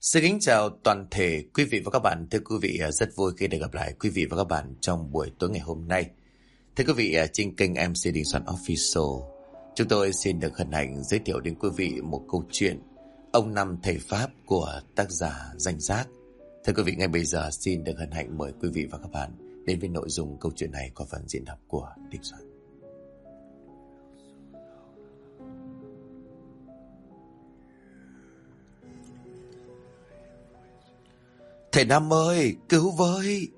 Xin kính chào toàn thể quý vị và các bạn. Thưa quý vị, rất vui khi được gặp lại quý vị và các bạn trong buổi tối ngày hôm nay. Thưa quý vị, trên kênh MC Đình Soạn Official, chúng tôi xin được hân hạnh giới thiệu đến quý vị một câu chuyện Ông Năm Thầy Pháp của tác giả Danh Giác. Thưa quý vị, ngay bây giờ xin được hân hạnh mời quý vị và các bạn đến với nội dung câu chuyện này qua phần diễn đọc của Đình Soạn. Thầy Năm ơi, cứu với!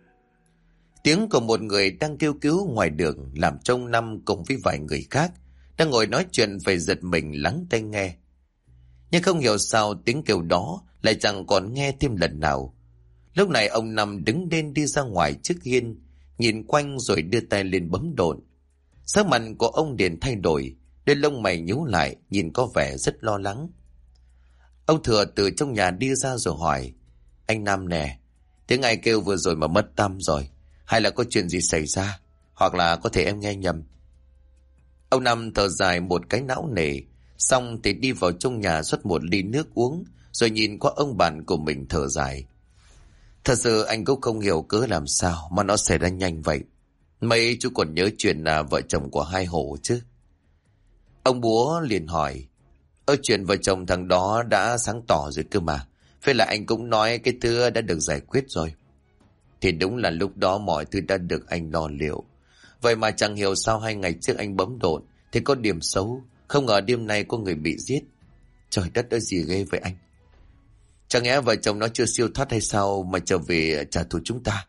Tiếng của một người đang kêu cứu ngoài đường làm cho ông Năm cùng với vài người khác đang ngồi nói chuyện phải giật mình lắng tai nghe. Nhưng không hiểu sao tiếng kêu đó lại chẳng còn nghe thêm lần nào. Lúc này ông Năm đứng lên đi ra ngoài trước hiên, nhìn quanh rồi đưa tay lên bấm độn. Sắc mặt của ông liền thay đổi, đôi lông mày nhíu lại, nhìn có vẻ rất lo lắng. Ông Thừa từ trong nhà đi ra rồi hỏi: Anh Năm nè, tiếng ai kêu vừa rồi mà mất tăm rồi, hay là có chuyện gì xảy ra, hoặc là có thể em nghe nhầm? Ông Năm thở dài một cái não nề, xong thì đi vào trong nhà rót một ly nước uống, rồi nhìn qua ông bạn của mình thở dài. Thật sự anh cũng không hiểu cớ làm sao mà nó xảy ra nhanh vậy. Mấy chú còn nhớ chuyện là vợ chồng của hai Hổ chứ? Ông Búa liền hỏi: chuyện vợ chồng thằng đó đã sáng tỏ rồi cơ mà. Phải là anh cũng nói cái thứ đã được giải quyết rồi. Thì đúng là lúc đó mọi thứ đã được anh lo liệu. Vậy mà chẳng hiểu sao 2 ngày trước anh bấm độn thì có điểm xấu. Không ngờ đêm nay có người bị giết. Trời đất ơi, gì ghê vậy anh? Chẳng lẽ vợ chồng nó chưa siêu thoát hay sao mà trở về trả thù chúng ta?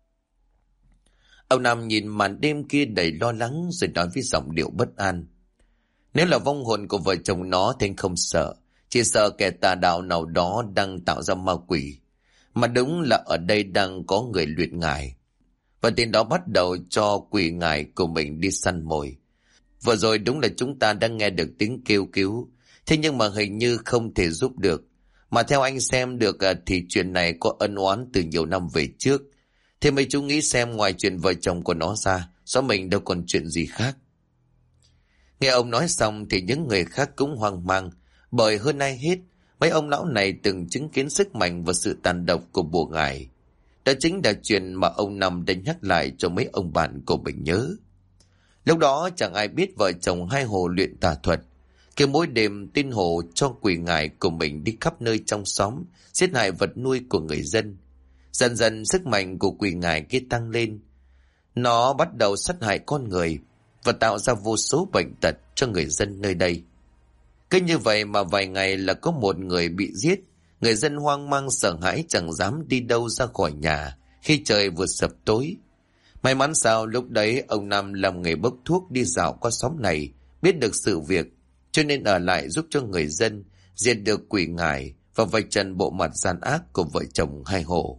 Ông Nam nhìn màn đêm kia đầy lo lắng rồi nói với giọng điệu bất an: Nếu là vong hồn của vợ chồng nó thì anh không sợ. Chỉ sợ kẻ tà đạo nào đó đang tạo ra ma quỷ. Mà đúng là ở đây đang có người luyện ngải. Và tên đó bắt đầu cho quỷ ngải của mình đi săn mồi. Vừa rồi đúng là chúng ta đang nghe được tiếng kêu cứu. Thế nhưng mà hình như không thể giúp được. Mà theo anh xem được thì chuyện này có ân oán từ nhiều năm về trước. Thế mấy chú nghĩ xem, ngoài chuyện vợ chồng của nó ra, xóa mình đâu còn chuyện gì khác. Nghe ông nói xong thì những người khác cũng hoang mang. Bởi hơn ai hết, mấy ông lão này từng chứng kiến sức mạnh và sự tàn độc của bùa ngải. Đó chính là chuyện mà ông Năm đã nhắc lại cho mấy ông bạn của mình nhớ. Lúc đó chẳng ai biết vợ chồng hai Hồ luyện tà thuật. Cứ mỗi đêm tin Hồ cho quỷ ngải của mình đi khắp nơi trong xóm, giết hại vật nuôi của người dân. Dần dần sức mạnh của quỷ ngải kia tăng lên. Nó bắt đầu sát hại con người và tạo ra vô số bệnh tật cho người dân nơi đây. Cứ như vậy mà vài ngày là có một người bị giết. Người dân hoang mang sợ hãi chẳng dám đi đâu ra khỏi nhà khi trời vừa sập tối. May mắn sao lúc đấy ông Năm làm nghề bốc thuốc đi dạo qua xóm này, biết được sự việc, cho nên ở lại giúp cho người dân diệt được quỷ ngải và vạch trần bộ mặt gian ác của vợ chồng hai Hồ.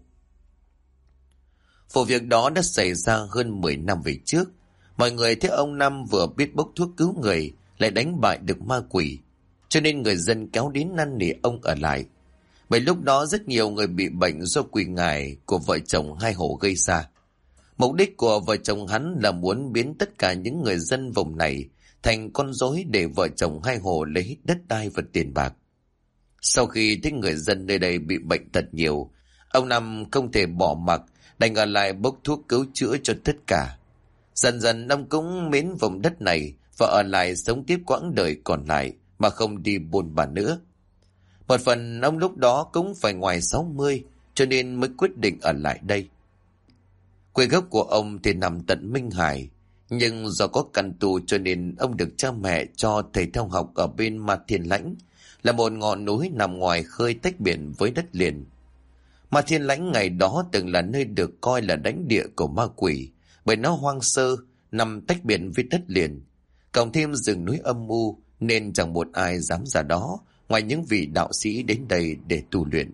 Vụ việc đó đã xảy ra hơn 10 năm về trước. Mọi người thấy ông Năm vừa biết bốc thuốc cứu người, lại đánh bại được ma quỷ, cho nên người dân kéo đến năn nỉ ông ở lại. Bởi lúc đó rất nhiều người bị bệnh do quỷ ngải của vợ chồng hai Hổ gây ra. Mục đích của vợ chồng hắn là muốn biến tất cả những người dân vùng này thành con rối để vợ chồng hai Hổ lấy đất đai và tiền bạc. Sau khi thấy người dân nơi đây bị bệnh tật nhiều, ông Năm không thể bỏ mặc, đành ở lại bốc thuốc cứu chữa cho tất cả. Dần dần ông cũng mến vùng đất này và ở lại sống tiếp quãng đời còn lại mà không đi buôn bán nữa. Một phần ông lúc đó cũng phải ngoài 60, cho nên mới quyết định ở lại đây. Quê gốc của ông thì nằm tận Minh Hải, nhưng do có căn tù cho nên ông được cha mẹ cho thầy theo học ở bên Ma Thiên Lãnh, là một ngọn núi nằm ngoài khơi tách biển với đất liền. Ma Thiên Lãnh ngày đó từng là nơi được coi là lãnh địa của ma quỷ, bởi nó hoang sơ, nằm tách biển với đất liền, cộng thêm rừng núi âm u, nên chẳng một ai dám ra đó ngoài những vị đạo sĩ đến đây để tu luyện.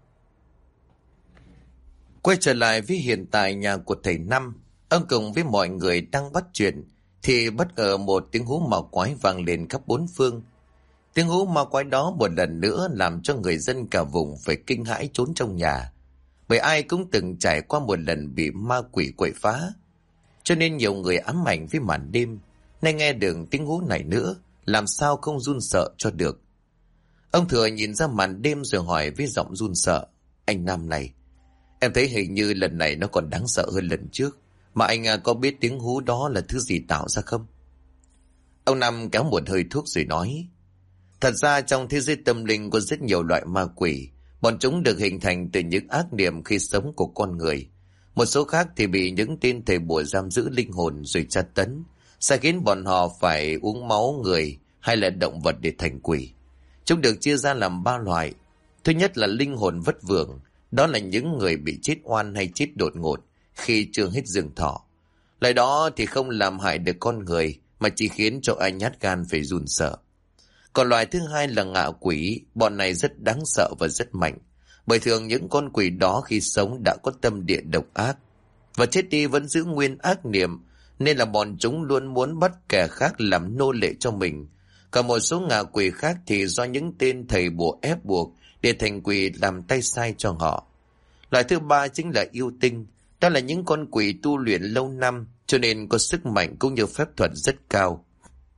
Quay trở lại với hiện tại nhà của thầy Năm, ông cùng với mọi người đang bắt chuyện thì bất ngờ một tiếng hú ma quái vang lên khắp bốn phương. Tiếng hú ma quái đó một lần nữa làm cho người dân cả vùng phải kinh hãi trốn trong nhà, bởi ai cũng từng trải qua một lần bị ma quỷ quậy phá, cho nên nhiều người ám ảnh với màn đêm, nay nghe được tiếng hú này nữa làm sao không run sợ cho được. Ông Thừa nhìn ra màn đêm rồi hỏi với giọng run sợ. Anh Nam này, em thấy hình như lần này nó còn đáng sợ hơn lần trước. Mà anh có biết tiếng hú đó là thứ gì tạo ra không? Ông Năm kéo một hơi thuốc rồi nói. Thật ra trong thế giới tâm linh có rất nhiều loại ma quỷ. Bọn chúng được hình thành từ những ác niệm khi sống của con người. Một số khác thì bị những tên thầy bùa giam giữ linh hồn rồi tra tấn, sẽ khiến bọn họ phải uống máu người hay là động vật để thành quỷ. Chúng được chia ra làm 3 loại. Thứ nhất là linh hồn vất vưởng. Đó là những người bị chết oan hay chết đột ngột khi chưa hết dương thọ. Loại đó thì không làm hại được con người mà chỉ khiến cho ai nhát gan phải run sợ. Còn loại thứ hai là ngạ quỷ. Bọn này rất đáng sợ và rất mạnh. Bởi thường những con quỷ đó khi sống đã có tâm địa độc ác, và chết đi vẫn giữ nguyên ác niệm, nên là bọn chúng luôn muốn bắt kẻ khác làm nô lệ cho mình. Còn một số ngạ quỷ khác thì do những tên thầy bùa ép buộc để thành quỷ làm tay sai cho họ. Loại thứ ba chính là yêu tinh. Đó là những con quỷ tu luyện lâu năm, cho nên có sức mạnh cũng như phép thuật rất cao.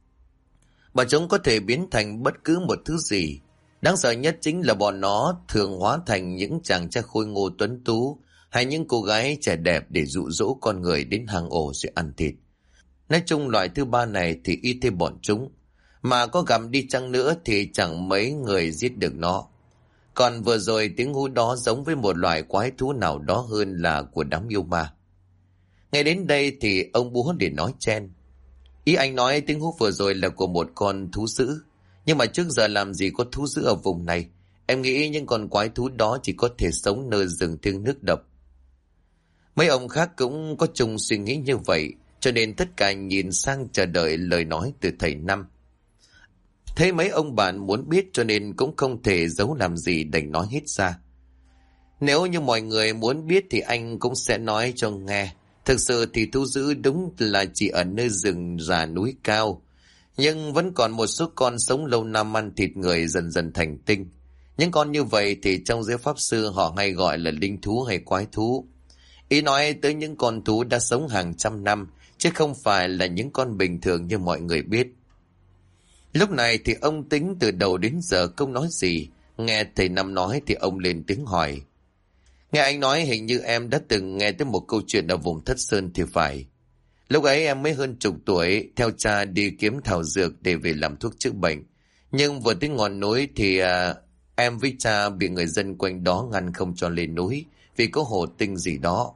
Bọn chúng có thể biến thành bất cứ một thứ gì. Đáng sợ nhất chính là bọn nó thường hóa thành những chàng trai khôi ngô tuấn tú hay những cô gái trẻ đẹp để dụ dỗ con người đến hang ổ rồi ăn thịt. Nói chung loại thứ ba này thì y thêm bọn chúng, mà có gặm đi chăng nữa thì chẳng mấy người giết được nó. Còn vừa rồi tiếng hú đó giống với một loại quái thú nào đó hơn là của đám yêu ma. Ngay đến đây thì ông búa để nói chen. Ý anh nói tiếng hú vừa rồi là của một con thú dữ. Nhưng mà trước giờ làm gì có thú dữ ở vùng này. Em nghĩ những con quái thú đó chỉ có thể sống nơi rừng thiêng nước độc. Mấy ông khác cũng có chung suy nghĩ như vậy, cho nên tất cả nhìn sang chờ đợi lời nói từ thầy Năm. Thấy mấy ông bạn muốn biết cho nên cũng không thể giấu làm gì, đành nói hết ra. Nếu như mọi người muốn biết thì anh cũng sẽ nói cho nghe. Thực sự thì thú dữ đúng là chỉ ở nơi rừng già núi cao. Nhưng vẫn còn một số con sống lâu năm ăn thịt người dần dần thành tinh. Những con như vậy thì trong giới pháp sư họ hay gọi là linh thú hay quái thú. Ý nói tới những con thú đã sống hàng trăm năm, chứ không phải là những con bình thường như mọi người biết. Lúc này thì ông Tính từ đầu đến giờ không nói gì. Nghe thầy Năm nói thì ông lên tiếng hỏi. Nghe anh nói hình như em đã từng nghe tới một câu chuyện ở vùng Thất Sơn thì phải. Lúc ấy em mới hơn chục tuổi, theo cha đi kiếm thảo dược để về làm thuốc chữa bệnh. Nhưng vừa tới ngọn núi thì em với cha bị người dân quanh đó ngăn không cho lên núi vì có hồ tinh gì đó.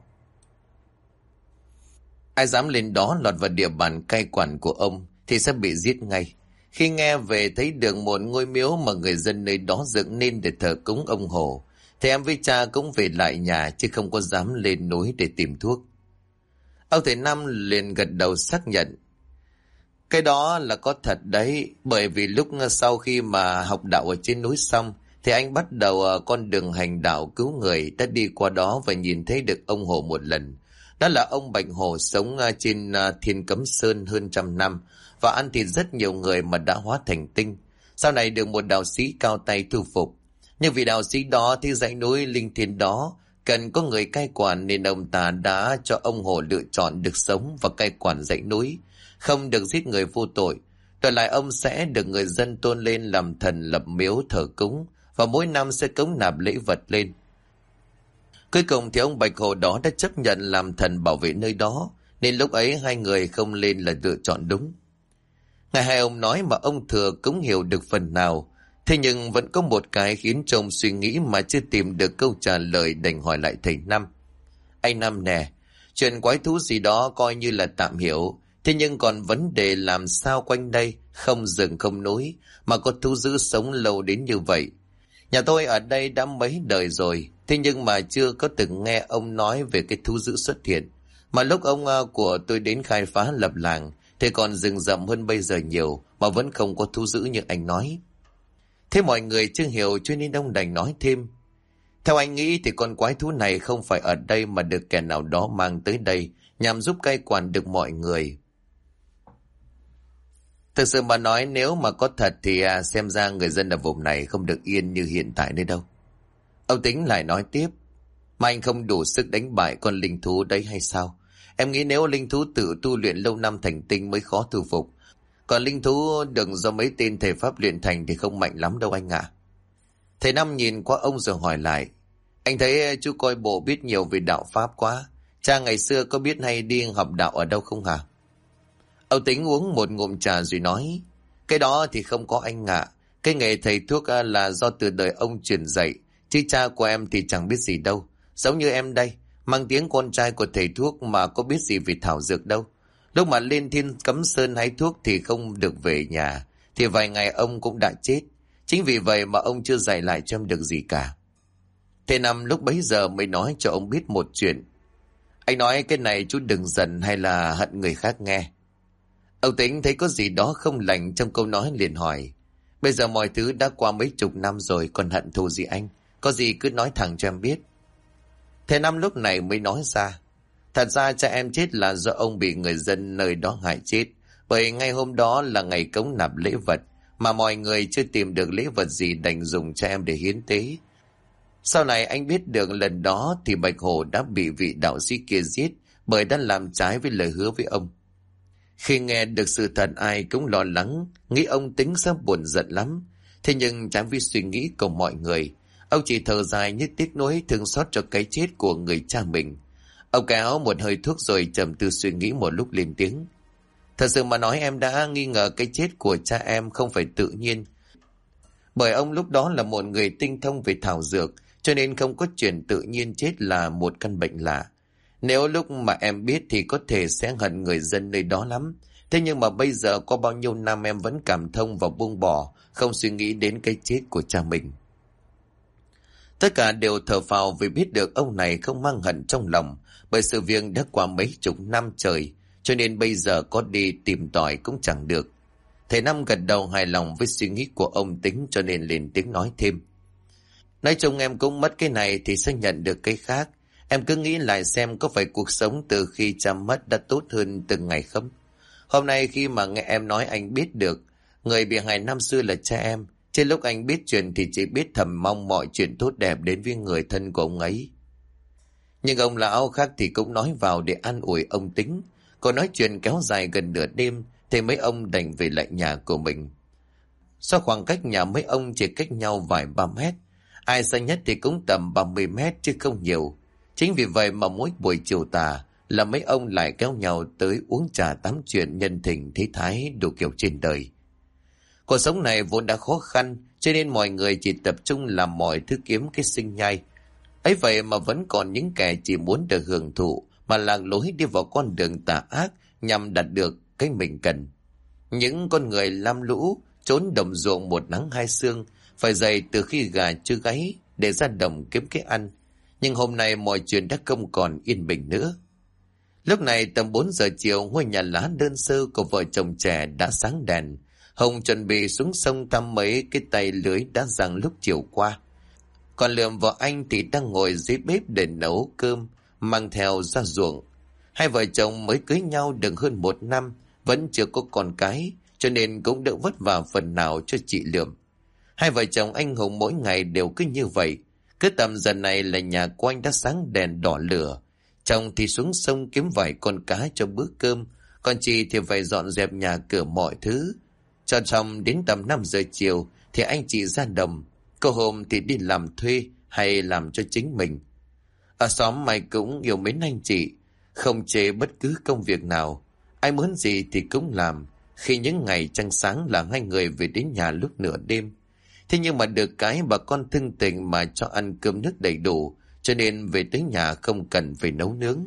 Ai dám lên đó lọt vào địa bàn cai quản của ông thì sẽ bị giết ngay. Khi nghe về thấy được một ngôi miếu mà người dân nơi đó dựng nên để thờ cúng ông Hồ, thì em với cha cũng về lại nhà chứ không có dám lên núi để tìm thuốc. Ông thầy Năm liền gật đầu xác nhận. Cái đó là có thật đấy, bởi vì lúc sau khi mà học đạo ở trên núi xong, thì anh bắt đầu con đường hành đạo cứu người, đã đi qua đó và nhìn thấy được ông Hồ một lần. Đó là ông Bạch Hồ sống trên Thiên Cấm Sơn hơn 100 năm và ăn thịt rất nhiều người mà đã hóa thành tinh. Sau này được một đạo sĩ cao tay thu phục. Nhưng vì đạo sĩ đó thì dãy núi linh thiêng đó cần có người cai quản, nên ông ta đã cho ông Hồ lựa chọn được sống và cai quản dãy núi, không được giết người vô tội. Đổi lại ông sẽ được người dân tôn lên làm thần, lập miếu thờ cúng và mỗi năm sẽ cống nạp lễ vật lên. Cuối cùng thì ông Bạch Hồ đó đã chấp nhận làm thần bảo vệ nơi đó, nên lúc ấy hai người không lên là lựa chọn đúng. Ngày hai ông nói mà ông Thừa cũng hiểu được phần nào. Thế nhưng vẫn có một cái khiến chồng suy nghĩ mà chưa tìm được câu trả lời, đành hỏi lại thầy Năm. Anh Năm nè, chuyện quái thú gì đó coi như là tạm hiểu. Thế nhưng còn vấn đề làm sao quanh đây không rừng không núi mà có thú dữ sống lâu đến như vậy. Nhà tôi ở đây đã mấy đời rồi, thế nhưng mà chưa có từng nghe ông nói về cái thú dữ xuất hiện. Mà lúc ông của tôi đến khai phá lập làng thì còn rừng rậm hơn bây giờ nhiều mà vẫn không có thú dữ như anh nói. Thế mọi người chưa hiểu cho nên ông đành nói thêm. Theo anh nghĩ thì con quái thú này không phải ở đây mà được kẻ nào đó mang tới đây nhằm giúp cai quản được mọi người. Thực sự mà nói, nếu mà có thật thì xem ra người dân ở vùng này không được yên như hiện tại nữa đâu. Ông Tính lại nói tiếp. Mà anh không đủ sức đánh bại con linh thú đấy hay sao? Em nghĩ nếu linh thú tự tu luyện lâu năm thành tinh mới khó thu phục. Còn linh thú được do mấy tên thầy pháp luyện thành thì không mạnh lắm đâu anh ạ. Thầy Năm nhìn qua ông rồi hỏi lại. Anh thấy chú coi bộ biết nhiều về đạo Pháp quá. Cha ngày xưa có biết hay đi học đạo ở đâu không hả? Ông Tính uống một ngụm trà rồi nói. Cái đó thì không có anh ạ. Cái nghề thầy thuốc là do từ đời ông truyền dạy. Chứ cha của em thì chẳng biết gì đâu. Giống như em đây, mang tiếng con trai của thầy thuốc mà có biết gì về thảo dược đâu. Lúc mà lên Thiên Cấm Sơn hái thuốc thì không được về nhà. Thì vài ngày ông cũng đã chết. Chính vì vậy mà ông chưa dạy lại cho em được gì cả. Thầy Năm lúc bấy giờ mới nói cho ông biết một chuyện. Anh nói cái này chú đừng giận hay là hận người khác nghe. Ông Tính thấy có gì đó không lành trong câu nói liền hỏi. Bây giờ mọi thứ đã qua mấy chục năm rồi, còn hận thù gì anh? Có gì cứ nói thẳng cho em biết. Thầy Năm lúc này mới nói ra. Thật ra cha em chết là do ông bị người dân nơi đó hại chết. Bởi ngay hôm đó là ngày cống nạp lễ vật, mà mọi người chưa tìm được lễ vật gì đành dùng cho em để hiến tế. Sau này anh biết được lần đó thì Bạch Hổ đã bị vị đạo sĩ kia giết bởi đã làm trái với lời hứa với ông. Khi nghe được sự thật ai cũng lo lắng, nghĩ ông Tính sẽ buồn giận lắm. Thế nhưng trái với suy nghĩ của mọi người, ông chỉ thở dài như tiếc nuối thương xót cho cái chết của người cha mình. Ông kéo một hơi thuốc rồi trầm tư suy nghĩ một lúc lên tiếng. Thật sự mà nói em đã nghi ngờ cái chết của cha em không phải tự nhiên. Bởi ông lúc đó là một người tinh thông về thảo dược, cho nên không có chuyện tự nhiên chết là một căn bệnh lạ. Nếu lúc mà em biết thì có thể sẽ hận người dân nơi đó lắm. Thế nhưng mà bây giờ có bao nhiêu năm em vẫn cảm thông và buông bỏ, không suy nghĩ đến cái chết của cha mình. Tất cả đều thở phào vì biết được ông này không mang hận trong lòng, bởi sự việc đã qua mấy chục năm trời, cho nên bây giờ có đi tìm tòi cũng chẳng được. Thầy Năm gật đầu hài lòng với suy nghĩ của ông Tính cho nên lên tiếng nói thêm. Nói chung em cũng mất cái này thì sẽ nhận được cái khác. Em cứ nghĩ lại xem có phải cuộc sống từ khi cha mất đã tốt hơn từng ngày không? Hôm nay khi mà nghe em nói anh biết được người bị hại năm xưa là cha em. Trên lúc anh biết chuyện thì chỉ biết thầm mong mọi chuyện tốt đẹp đến với người thân của ông ấy. Nhưng ông lão khác thì cũng nói vào để an ủi ông Tính. Còn nói chuyện kéo dài gần nửa đêm thì mấy ông đành về lại nhà của mình. Do khoảng cách nhà mấy ông chỉ cách nhau vài ba mét, ai xa nhất thì cũng tầm 30 mét chứ không nhiều. Chính vì vậy mà mỗi buổi chiều tà là mấy ông lại kéo nhau tới uống trà tám chuyện nhân tình thế thái đủ kiểu trên đời. Cuộc sống này vốn đã khó khăn, cho nên mọi người chỉ tập trung làm mọi thứ kiếm cái sinh nhai. Ấy vậy mà vẫn còn những kẻ chỉ muốn được hưởng thụ mà lạc lối đi vào con đường tà ác nhằm đạt được cái mình cần. Những con người lam lũ trốn đồng ruộng một nắng hai sương, phải dậy từ khi gà chưa gáy để ra đồng kiếm cái ăn. Nhưng hôm nay mọi chuyện đã không còn yên bình nữa. Lúc này tầm 4 giờ chiều, ngôi nhà lá đơn sơ của vợ chồng trẻ đã sáng đèn. Hồng chuẩn bị xuống sông thăm mấy cái tay lưới đã giăng lúc chiều qua. Còn Lượm vợ anh thì đang ngồi dưới bếp để nấu cơm, mang theo ra ruộng. Hai vợ chồng mới cưới nhau được hơn 1 năm, vẫn chưa có con cái, cho nên cũng đỡ vất vả phần nào cho chị Lượm. Hai vợ chồng anh Hùng mỗi ngày đều cứ như vậy. Cứ tầm giờ này là nhà của anh đã sáng đèn đỏ lửa. Chồng thì xuống sông kiếm vài con cá cho bữa cơm, còn chị thì phải dọn dẹp nhà cửa mọi thứ. Cho xong đến tầm 5 giờ chiều thì anh chị ra đồng. Có hôm thì đi làm thuê hay làm cho chính mình. Ở xóm mày cũng yêu mến anh chị, không chê bất cứ công việc nào. Ai muốn gì thì cũng làm. Khi những ngày trăng sáng là hai người về đến nhà lúc nửa đêm. Thế nhưng mà được cái bà con thân tình mà cho ăn cơm nước đầy đủ, cho nên về tới nhà không cần phải nấu nướng.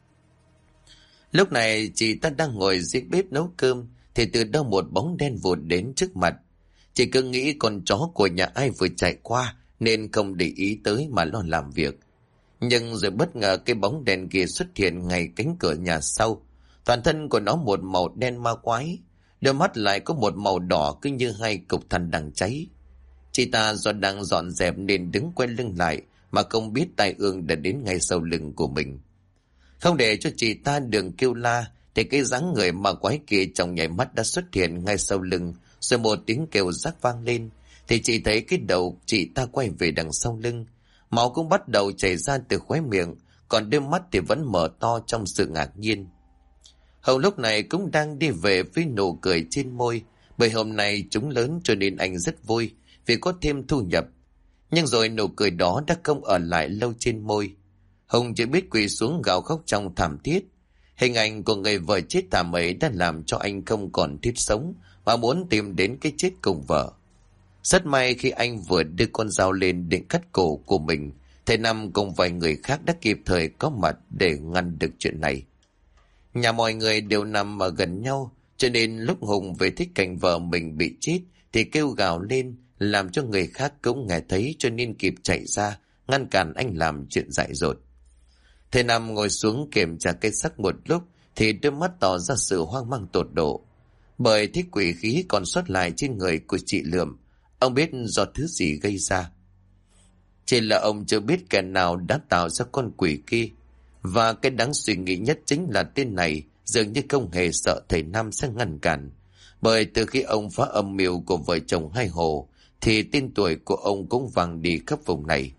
Lúc này chị ta đang ngồi dưới bếp nấu cơm thì từ đâu một bóng đen vụt đến trước mặt. Chị cứ nghĩ con chó của nhà ai vừa chạy qua nên không để ý tới mà lo làm việc. Nhưng rồi bất ngờ cái bóng đen kia xuất hiện ngay cánh cửa nhà sau. Toàn thân của nó một màu đen ma quái, đôi mắt lại có một màu đỏ cứ như hai cục than đang cháy. Chị ta do đang dọn dẹp nên đứng quay lưng lại mà không biết tai ương đã đến ngay sau lưng của mình. Không để cho chị ta đường kêu la thì cái dáng người ma quái kia trong nháy mắt đã xuất hiện ngay sau lưng, rồi một tiếng kêu rắc vang lên thì chị thấy cái đầu chị ta quay về đằng sau lưng. Máu cũng bắt đầu chảy ra từ khóe miệng, còn đôi mắt thì vẫn mở to trong sự ngạc nhiên. Hậu lúc này cũng đang đi về với nụ cười trên môi, bởi hôm nay chúng lớn cho nên anh rất vui vì có thêm thu nhập. Nhưng rồi nụ cười đó đã không ở lại lâu trên môi. Hùng chỉ biết quỳ xuống gào khóc trong thảm thiết. Hình ảnh của người vợ chết thảm ấy đã làm cho anh không còn thiết sống, mà muốn tìm đến cái chết cùng vợ. Rất may khi anh vừa đưa con dao lên định cắt cổ của mình, thầy Năm cùng vài người khác đã kịp thời có mặt để ngăn được chuyện này. Nhà mọi người đều nằm ở gần nhau, cho nên lúc Hùng về thích cảnh vợ mình bị chết thì kêu gào lên, làm cho người khác cũng nghe thấy, cho nên kịp chạy ra ngăn cản anh làm chuyện dại dột. Thầy Năm ngồi xuống kiểm tra cây xác một lúc thì đôi mắt tỏ ra sự hoang mang tột độ, bởi thích quỷ khí còn sót lại trên người của chị Lượm. Ông biết do thứ gì gây ra, chỉ là ông chưa biết kẻ nào đã tạo ra con quỷ kia. Và cái đáng suy nghĩ nhất chính là tên này dường như không hề sợ thầy Năm sẽ ngăn cản, bởi từ khi ông phá âm mưu của vợ chồng Hai Hồ thì tên tuổi của ông cũng vang đi khắp vùng này.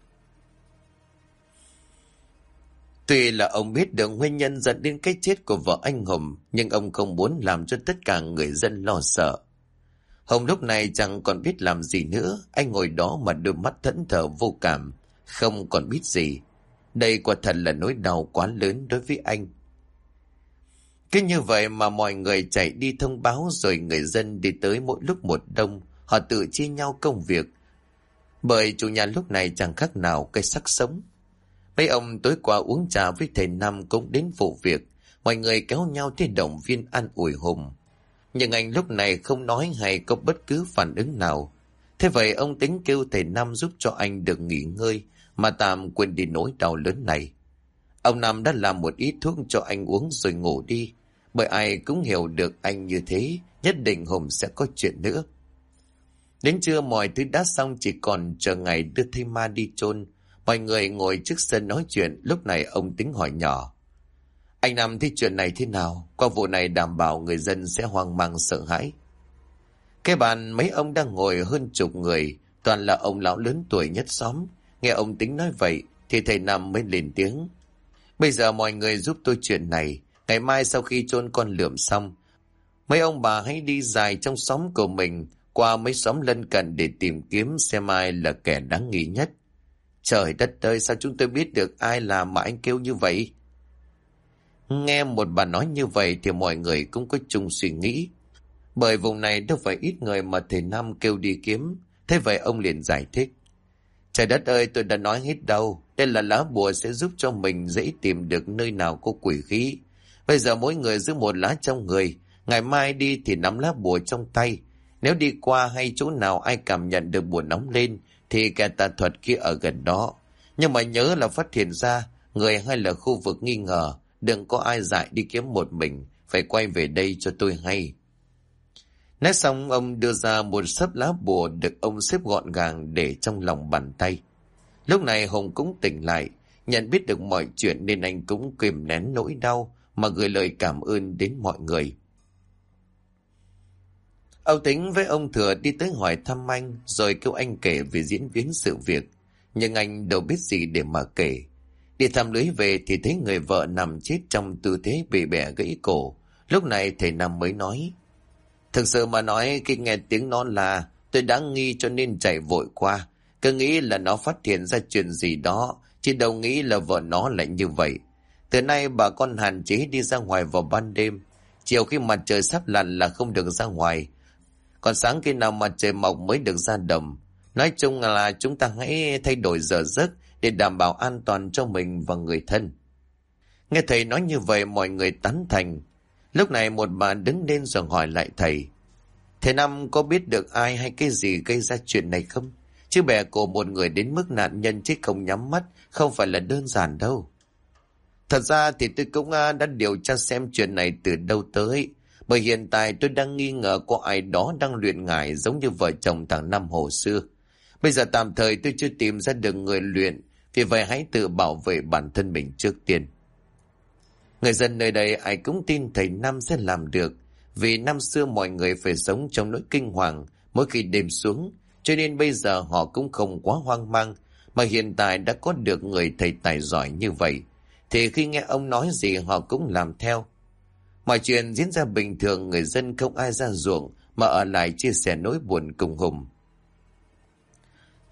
Tuy là ông biết được nguyên nhân dẫn đến cái chết của vợ anh Hùng, nhưng ông không muốn làm cho tất cả người dân lo sợ. Hùng lúc này chẳng còn biết làm gì nữa, anh ngồi đó mà đôi mắt thẫn thờ vô cảm, không còn biết gì. Đây quả thật là nỗi đau quá lớn đối với anh. Cứ như vậy mà mọi người chạy đi thông báo, rồi người dân đi tới mỗi lúc một đông, họ tự chia nhau công việc. Bởi chủ nhà lúc này chẳng khác nào cây xác sống. Mấy ông tối qua uống trà với thầy Năm cũng đến vụ việc, mọi người kéo nhau tới động viên an ủi Hùng. Nhưng anh lúc này không nói hay có bất cứ phản ứng nào. Thế vậy ông tính kêu thầy Năm giúp cho anh được nghỉ ngơi, mà tạm quên đi nỗi đau lớn này. Ông Năm đã làm một ít thuốc cho anh uống rồi ngủ đi, bởi ai cũng hiểu được anh như thế, nhất định Hùng sẽ có chuyện nữa. Đến trưa mọi thứ đã xong, chỉ còn chờ ngày đưa thây ma đi chôn. Mọi người ngồi trước sân nói chuyện. Lúc này ông Tính hỏi nhỏ: Anh Năm thấy chuyện này thế nào? Qua vụ này đảm bảo người dân sẽ hoang mang sợ hãi. Cái bàn mấy ông đang ngồi hơn chục người, toàn là ông lão lớn tuổi nhất xóm. Nghe ông Tính nói vậy thì thầy Năm mới lên tiếng: Bây giờ mọi người giúp tôi chuyện này. Ngày mai sau khi chôn con Lượm xong, mấy ông bà hãy đi dài trong xóm của mình, qua mấy xóm lân cận để tìm kiếm xem ai là kẻ đáng nghi nhất. Trời đất ơi, sao chúng tôi biết được ai làm mà anh kêu như vậy? Nghe một bà nói như vậy thì mọi người cũng có chung suy nghĩ. Bởi vùng này đâu phải ít người mà thầy Năm kêu đi kiếm. Thế vậy ông liền giải thích: Trời đất ơi, tôi đã nói hết đâu. Đây là lá bùa sẽ giúp cho mình dễ tìm được nơi nào có quỷ khí. Bây giờ mỗi người giữ một lá trong người. Ngày mai đi thì nắm lá bùa trong tay. Nếu đi qua hay chỗ nào ai cảm nhận được bùa nóng lên thì kẻ tà thuật kia ở gần đó. Nhưng mà nhớ là phát hiện ra người hay là khu vực nghi ngờ, đừng có ai dại đi kiếm một mình, phải quay về đây cho tôi hay. Nói xong ông đưa ra một xấp lá bùa được ông xếp gọn gàng để trong lòng bàn tay. Lúc này Hùng cũng tỉnh lại, nhận biết được mọi chuyện nên anh cũng kìm nén nỗi đau mà gửi lời cảm ơn đến mọi người. Ông Tính với ông Thừa đi tới hỏi thăm anh, rồi kêu anh kể về diễn biến sự việc. Nhưng anh đâu biết gì để mà kể. Đi thăm lưới về thì thấy người vợ nằm chết trong tư thế bị bẻ gãy cổ. Lúc này thầy Năm mới nói: Thực sự mà nói, khi nghe tiếng nó là, tôi đã nghi cho nên chạy vội qua. Cứ nghĩ là nó phát hiện ra chuyện gì đó, chứ đâu nghĩ là vợ nó lại như vậy. Từ nay bà con hạn chế đi ra ngoài vào ban đêm. Chiều khi mặt trời sắp lặn là không được ra ngoài. Còn sáng khi nào mặt trời mọc mới được ra đồng. Nói chung là chúng ta hãy thay đổi giờ giấc để đảm bảo an toàn cho mình và người thân. Nghe thầy nói như vậy mọi người tán thành. Lúc này một bà đứng lên rồi hỏi lại thầy: Thầy Năm có biết được ai hay cái gì gây ra chuyện này không? Chứ bè cổ một người đến mức nạn nhân chết không nhắm mắt không phải là đơn giản đâu. Thật ra thì tôi cũng đã điều tra xem chuyện này từ đâu tới. Bởi hiện tại tôi đang nghi ngờ có ai đó đang luyện ngải giống như vợ chồng thằng Năm hồi xưa. Bây giờ tạm thời tôi chưa tìm ra được người luyện, vì vậy hãy tự bảo vệ bản thân mình trước tiên. Người dân nơi đây ai cũng tin thầy Năm sẽ làm được, vì năm xưa mọi người phải sống trong nỗi kinh hoàng mỗi khi đêm xuống, cho nên bây giờ họ cũng không quá hoang mang, mà hiện tại đã có được người thầy tài giỏi như vậy, thì khi nghe ông nói gì họ cũng làm theo. Mọi chuyện diễn ra bình thường, người dân không ai ra ruộng mà ở lại chia sẻ nỗi buồn cùng Hùng.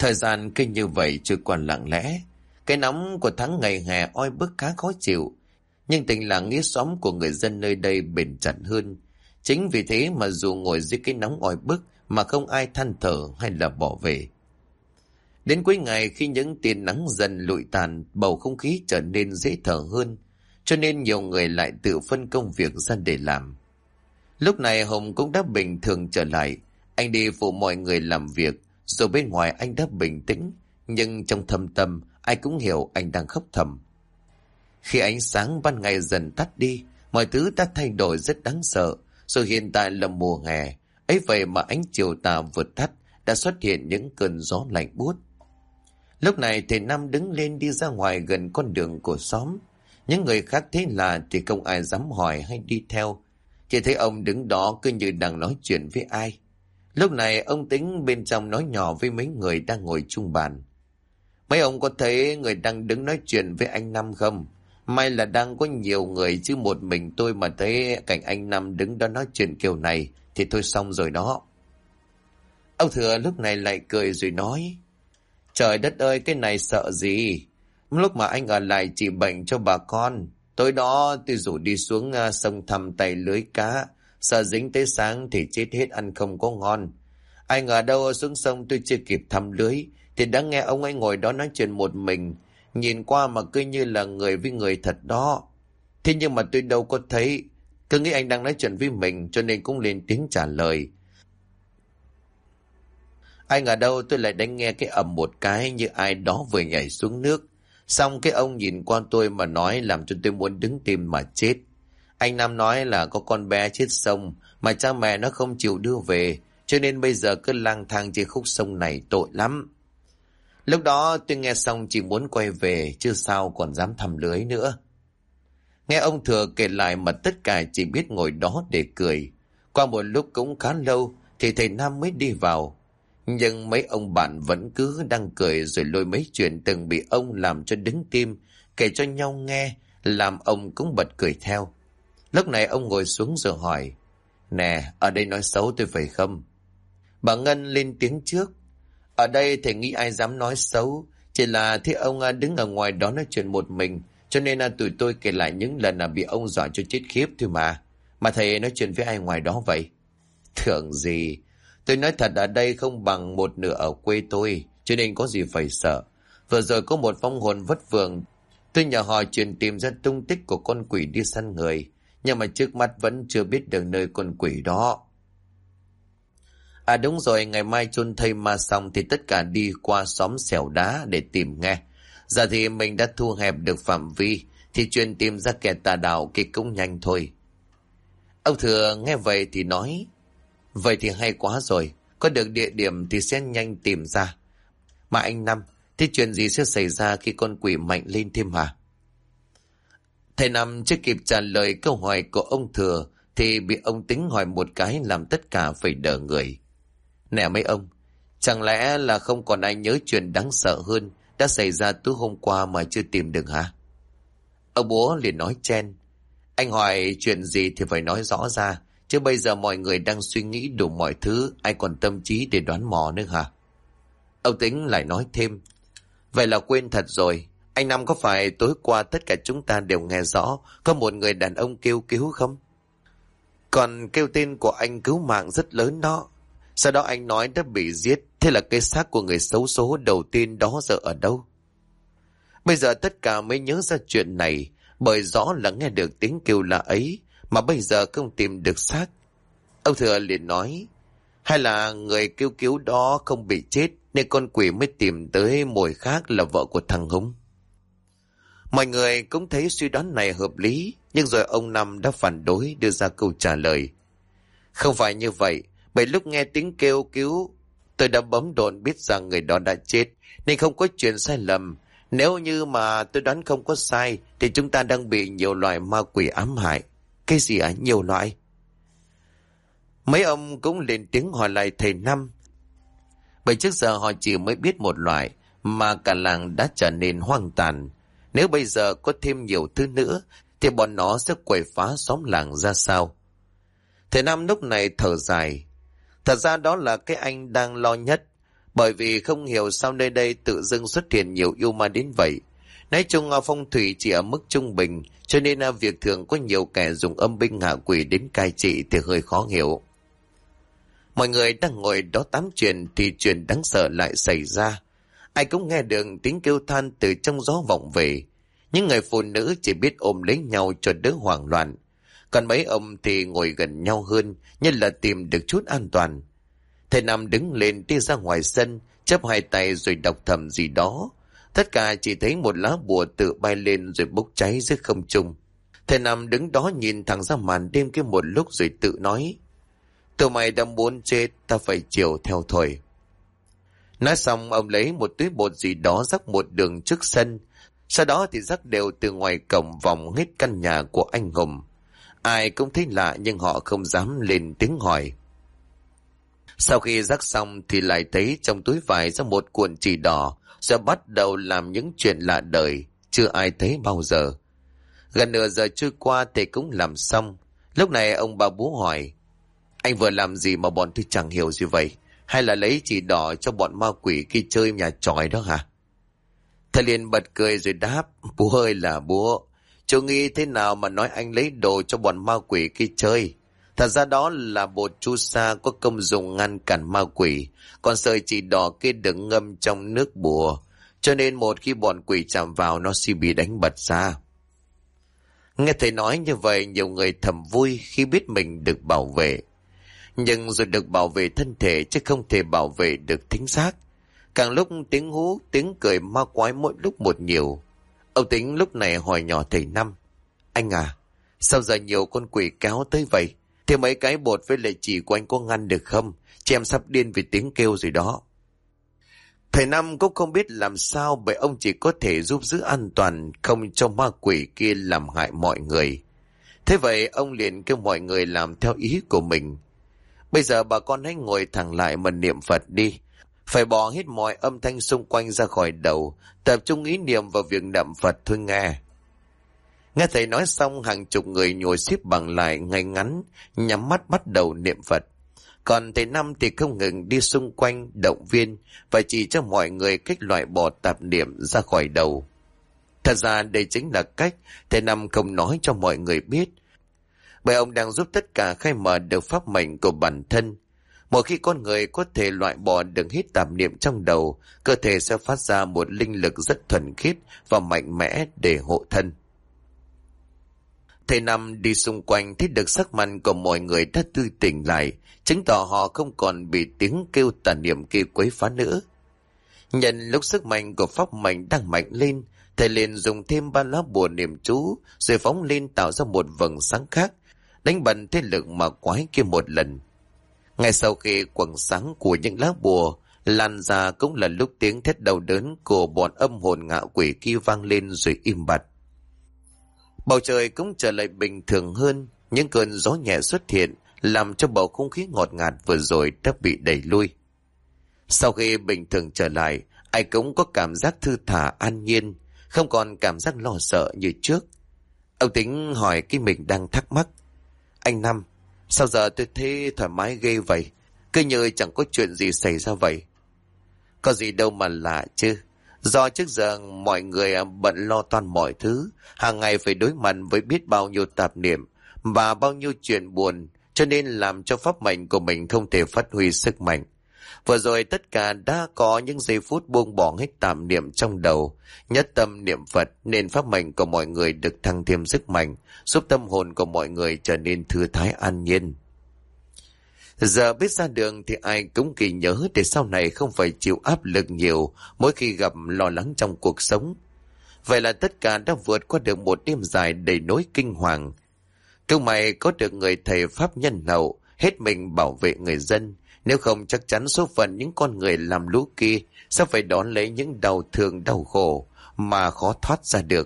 Thời gian cứ như vậy trôi qua lặng lẽ. Cái nóng của tháng ngày hè oi bức khá khó chịu, nhưng tình làng nghĩa xóm của người dân nơi đây bền chặt hơn. Chính vì thế mà dù ngồi dưới cái nóng oi bức mà không ai than thở hay là bỏ về. Đến cuối ngày, khi những tia nắng dần lụi tàn, bầu không khí trở nên dễ thở hơn, cho nên nhiều người lại tự phân công việc ra để làm. Lúc này Hùng cũng đã bình thường trở lại. Anh đi phụ mọi người làm việc, rồi bên ngoài anh đã bình tĩnh, nhưng trong thâm tâm ai cũng hiểu anh đang khóc thầm. Khi ánh sáng ban ngày dần tắt đi, mọi thứ đã thay đổi rất đáng sợ. Rồi hiện tại là mùa hè, ấy vậy mà ánh chiều tà vừa tắt đã xuất hiện những cơn gió lạnh buốt. Lúc này thầy Năm đứng lên đi ra ngoài gần con đường của xóm. Những người khác thấy lạ thì không ai dám hỏi hay đi theo. Chỉ thấy ông đứng đó cứ như đang nói chuyện với ai. Lúc này ông Tính bên trong nói nhỏ với mấy người đang ngồi chung bàn. Mấy ông có thấy người đang đứng nói chuyện với anh Năm không? May là đang có nhiều người chứ một mình tôi mà thấy cảnh anh Năm đứng đó nói chuyện kiểu này thì thôi xong rồi đó. Ông Thừa lúc này lại cười rồi nói: Trời đất ơi, cái này sợ gì? Lúc mà anh ở lại trị bệnh cho bà con, tối đó tôi rủ đi xuống sông thăm tay lưới cá, sợ dính tới sáng thì chết hết ăn không có ngon. Ai ngờ đâu xuống sông tôi chưa kịp thăm lưới thì đã nghe ông ấy ngồi đó nói chuyện một mình, nhìn qua mà cứ như là người với người thật đó. Thế nhưng mà tôi đâu có thấy, cứ nghĩ anh đang nói chuyện với mình cho nên cũng lên tiếng trả lời. Ai ngờ đâu tôi lại đánh nghe cái ầm một cái như ai đó vừa nhảy xuống nước. Xong cái ông nhìn qua tôi mà nói làm cho tôi muốn đứng tim mà chết. Anh Nam nói là có con bé chết sông mà cha mẹ nó không chịu đưa về, cho nên bây giờ cứ lang thang trên khúc sông này tội lắm. Lúc đó tôi nghe xong chỉ muốn quay về chứ sao còn dám thăm lưới nữa. Nghe ông Thừa kể lại mà tất cả chỉ biết ngồi đó để cười. Qua một lúc cũng khá lâu thì thầy Nam mới đi vào. Nhưng mấy ông bạn vẫn cứ đang cười rồi lôi mấy chuyện từng bị ông làm cho đứng tim, kể cho nhau nghe, làm ông cũng bật cười theo. Lúc này ông ngồi xuống rồi hỏi: Nè, ở đây nói xấu tôi phải không? Bà Ngân lên tiếng trước: Ở đây thầy nghĩ ai dám nói xấu, chỉ là thấy ông đứng ở ngoài đó nói chuyện một mình, cho nên tụi tôi kể lại những lần bị ông dọa cho chết khiếp thôi mà. Mà thầy nói chuyện với ai ngoài đó vậy? Tưởng gì, tôi nói thật ở đây không bằng một nửa ở quê tôi, cho nên có gì phải sợ. Vừa rồi có một vong hồn vất vưởng, tôi nhờ họ truyền tìm ra tung tích của con quỷ đi săn người, nhưng mà trước mắt vẫn chưa biết được nơi con quỷ đó. À đúng rồi, ngày mai chôn thây ma xong thì tất cả đi qua xóm xẻo đá để tìm nghe. Giờ thì mình đã thu hẹp được phạm vi, thì chuyện tìm ra kẻ tà đạo kia cũng nhanh thôi. Ông Thừa nghe vậy thì nói: Vậy thì hay quá rồi, có được địa điểm thì sẽ nhanh tìm ra. Mà anh Năm, thế chuyện gì sẽ xảy ra khi con quỷ mạnh lên thêm hả? Thầy Năm chưa kịp trả lời câu hỏi của ông Thừa thì bị ông Tính hỏi một cái làm tất cả phải đờ người. Nè mấy ông, chẳng lẽ là không còn ai nhớ chuyện đáng sợ hơn đã xảy ra tối hôm qua mà chưa tìm được hả? Ông bố liền nói chen: Anh hỏi chuyện gì thì phải nói rõ ra, chứ bây giờ mọi người đang suy nghĩ đủ mọi thứ, ai còn tâm trí để đoán mò nữa hả? Ông Tính lại nói thêm: Vậy là quên thật rồi, anh Năm có phải tối qua tất cả chúng ta đều nghe rõ có một người đàn ông kêu cứu không? Còn kêu tên của anh cứu mạng rất lớn đó. Sau đó anh nói đã bị giết, thế là cái xác của người xấu số đầu tiên đó giờ ở đâu? Bây giờ tất cả mới nhớ ra chuyện này, bởi rõ là nghe được tiếng kêu lạ ấy mà bây giờ không tìm được xác. Ông Thừa liền nói: Hay là người kêu cứu đó không bị chết nên con quỷ mới tìm tới mồi khác là vợ của thằng Hùng? Mọi người cũng thấy suy đoán này hợp lý, nhưng rồi ông Năm đã phản đối đưa ra câu trả lời: Không phải như vậy, bởi lúc nghe tiếng kêu cứu tôi đã bấm độn biết rằng người đó đã chết nên không có chuyện sai lầm. Nếu như mà tôi đoán không có sai thì chúng ta đang bị nhiều loại ma quỷ ám hại. Cái gì ạ? Nhiều loại? Mấy ông cũng lên tiếng hỏi lại thầy Năm, bởi trước giờ họ chỉ mới biết một loại mà cả làng đã trở nên hoang tàn. Nếu bây giờ có thêm nhiều thứ nữa thì bọn nó sẽ quậy phá xóm làng ra sao? Thầy Năm lúc này thở dài: Thật ra đó là cái anh đang lo nhất, Bởi vì không hiểu sao nơi đây tự dưng xuất hiện nhiều yêu ma đến vậy. Nói chung phong thủy chỉ ở mức trung bình, cho nên việc thường có nhiều kẻ dùng âm binh hạ quỷ đến cai trị thì hơi khó hiểu. Mọi người đang ngồi đó tám chuyện thì chuyện đáng sợ lại xảy ra. Ai cũng nghe được tiếng kêu than từ trong gió vọng về. Những người phụ nữ chỉ biết ôm lấy nhau cho đỡ hoảng loạn. Còn mấy ông thì ngồi gần nhau hơn, như là tìm được chút an toàn. Thầy Năm đứng lên đi ra ngoài sân, chắp hai tay rồi đọc thầm gì đó. Tất cả chỉ thấy một lá bùa tự bay lên rồi bốc cháy dưới không trung. Thầy Năm đứng đó nhìn thẳng ra màn đêm kia một lúc rồi tự nói: tụi mày đã muốn chết, ta phải chiều theo thôi. Nói xong ông lấy một túi bột gì đó rắc một đường trước sân. Sau đó thì rắc đều từ ngoài cổng vòng hết căn nhà của anh Hùng. Ai cũng thấy lạ nhưng họ không dám lên tiếng hỏi. Sau khi rắc xong thì lại thấy trong túi vải ra một cuộn chỉ đỏ, rồi bắt đầu làm những chuyện lạ đời, chưa ai thấy bao giờ. Gần nửa giờ trôi qua thì cũng làm xong. Lúc này ông bà Bú hỏi: anh vừa làm gì mà bọn tôi chẳng hiểu gì vậy? Hay là lấy chỉ đỏ cho bọn ma quỷ kia chơi nhà tròi đó hả? Thầy liền bật cười rồi đáp: bố ơi là bố, chú nghĩ thế nào mà nói anh lấy đồ cho bọn ma quỷ kia chơi? Thật ra đó là bột chu sa có công dụng ngăn cản ma quỷ, còn sợi chỉ đỏ kia được ngâm trong nước bùa, cho nên một khi bọn quỷ chạm vào nó sẽ bị đánh bật ra. Nghe thầy nói như vậy, nhiều người thầm vui khi biết mình được bảo vệ. Nhưng rồi được bảo vệ thân thể chứ không thể bảo vệ được thính xác. Càng lúc tiếng hú, tiếng cười ma quái mỗi lúc một nhiều. Ông Tính lúc này hỏi nhỏ thầy Năm: anh à, sao giờ nhiều con quỷ kéo tới vậy? Thì mấy cái bột với lại chỉ của anh có ngăn được không? Chị em sắp điên vì tiếng kêu rồi đó. Thầy Năm cũng không biết làm sao, bởi ông chỉ có thể giúp giữ an toàn, không cho ma quỷ kia làm hại mọi người. Thế vậy ông liền kêu mọi người làm theo ý của mình. Bây giờ bà con hãy ngồi thẳng lại mà niệm Phật đi. Phải bỏ hết mọi âm thanh xung quanh ra khỏi đầu, tập trung ý niệm vào việc niệm Phật thôi nghe. Nghe thầy nói xong, hàng chục người ngồi xếp bằng lại ngay ngắn, nhắm mắt bắt đầu niệm Phật. Còn thầy Năm thì không ngừng đi xung quanh động viên và chỉ cho mọi người cách loại bỏ tạp niệm ra khỏi đầu. Thật ra đây chính là cách thầy Năm không nói cho mọi người biết, bởi ông đang giúp tất cả khai mở được pháp mệnh của bản thân. Một khi con người có thể loại bỏ được hết tạp niệm trong đầu, cơ thể sẽ phát ra một linh lực rất thuần khiết và mạnh mẽ để hộ thân. Thầy Năm đi xung quanh thấy được sắc mặt của mọi người đã tươi tỉnh lại, chứng tỏ họ không còn bị tiếng kêu tà niệm kia quấy phá nữa. Nhận lúc sức mạnh của pháp mệnh đang mạnh lên, thầy liền dùng thêm 3 lá bùa niệm chú, rồi phóng lên tạo ra một vầng sáng khác, đánh bật thế lực ma quái kia một lần. Ngay sau khi quầng sáng của những lá bùa lan ra cũng là lúc tiếng thét đau đớn của bọn âm hồn ngạ quỷ kia vang lên rồi im bặt. Bầu trời cũng trở lại bình thường hơn, những cơn gió nhẹ xuất hiện làm cho bầu không khí ngọt ngạt vừa rồi đã bị đẩy lui. Sau khi bình thường trở lại, ai cũng có cảm giác thư thả an nhiên, không còn cảm giác lo sợ như trước. Ông Tính hỏi cái mình đang thắc mắc: anh Năm, sao giờ tôi thấy thoải mái ghê vậy? Cứ như chẳng có chuyện gì xảy ra vậy. Có gì đâu mà lạ chứ. Do trước giờ mọi người bận lo toan mọi thứ, hàng ngày phải đối mặt với biết bao nhiêu tạp niệm và bao nhiêu chuyện buồn, cho nên làm cho pháp mệnh của mình không thể phát huy sức mạnh. Vừa rồi tất cả đã có những giây phút buông bỏ hết tạp niệm trong đầu, nhất tâm niệm Phật, nên pháp mệnh của mọi người được thăng thêm sức mạnh, giúp tâm hồn của mọi người trở nên thư thái an nhiên. Giờ biết ra đường thì ai cũng kỳ nhớ để sau này không phải chịu áp lực nhiều mỗi khi gặp lo lắng trong cuộc sống. Vậy là tất cả đã vượt qua được một đêm dài đầy nỗi kinh hoàng. Câu mày có được người thầy pháp nhân hậu, hết mình bảo vệ người dân, nếu không chắc chắn số phận những con người làm lũ kia sẽ phải đón lấy những đau thương đau khổ mà khó thoát ra được.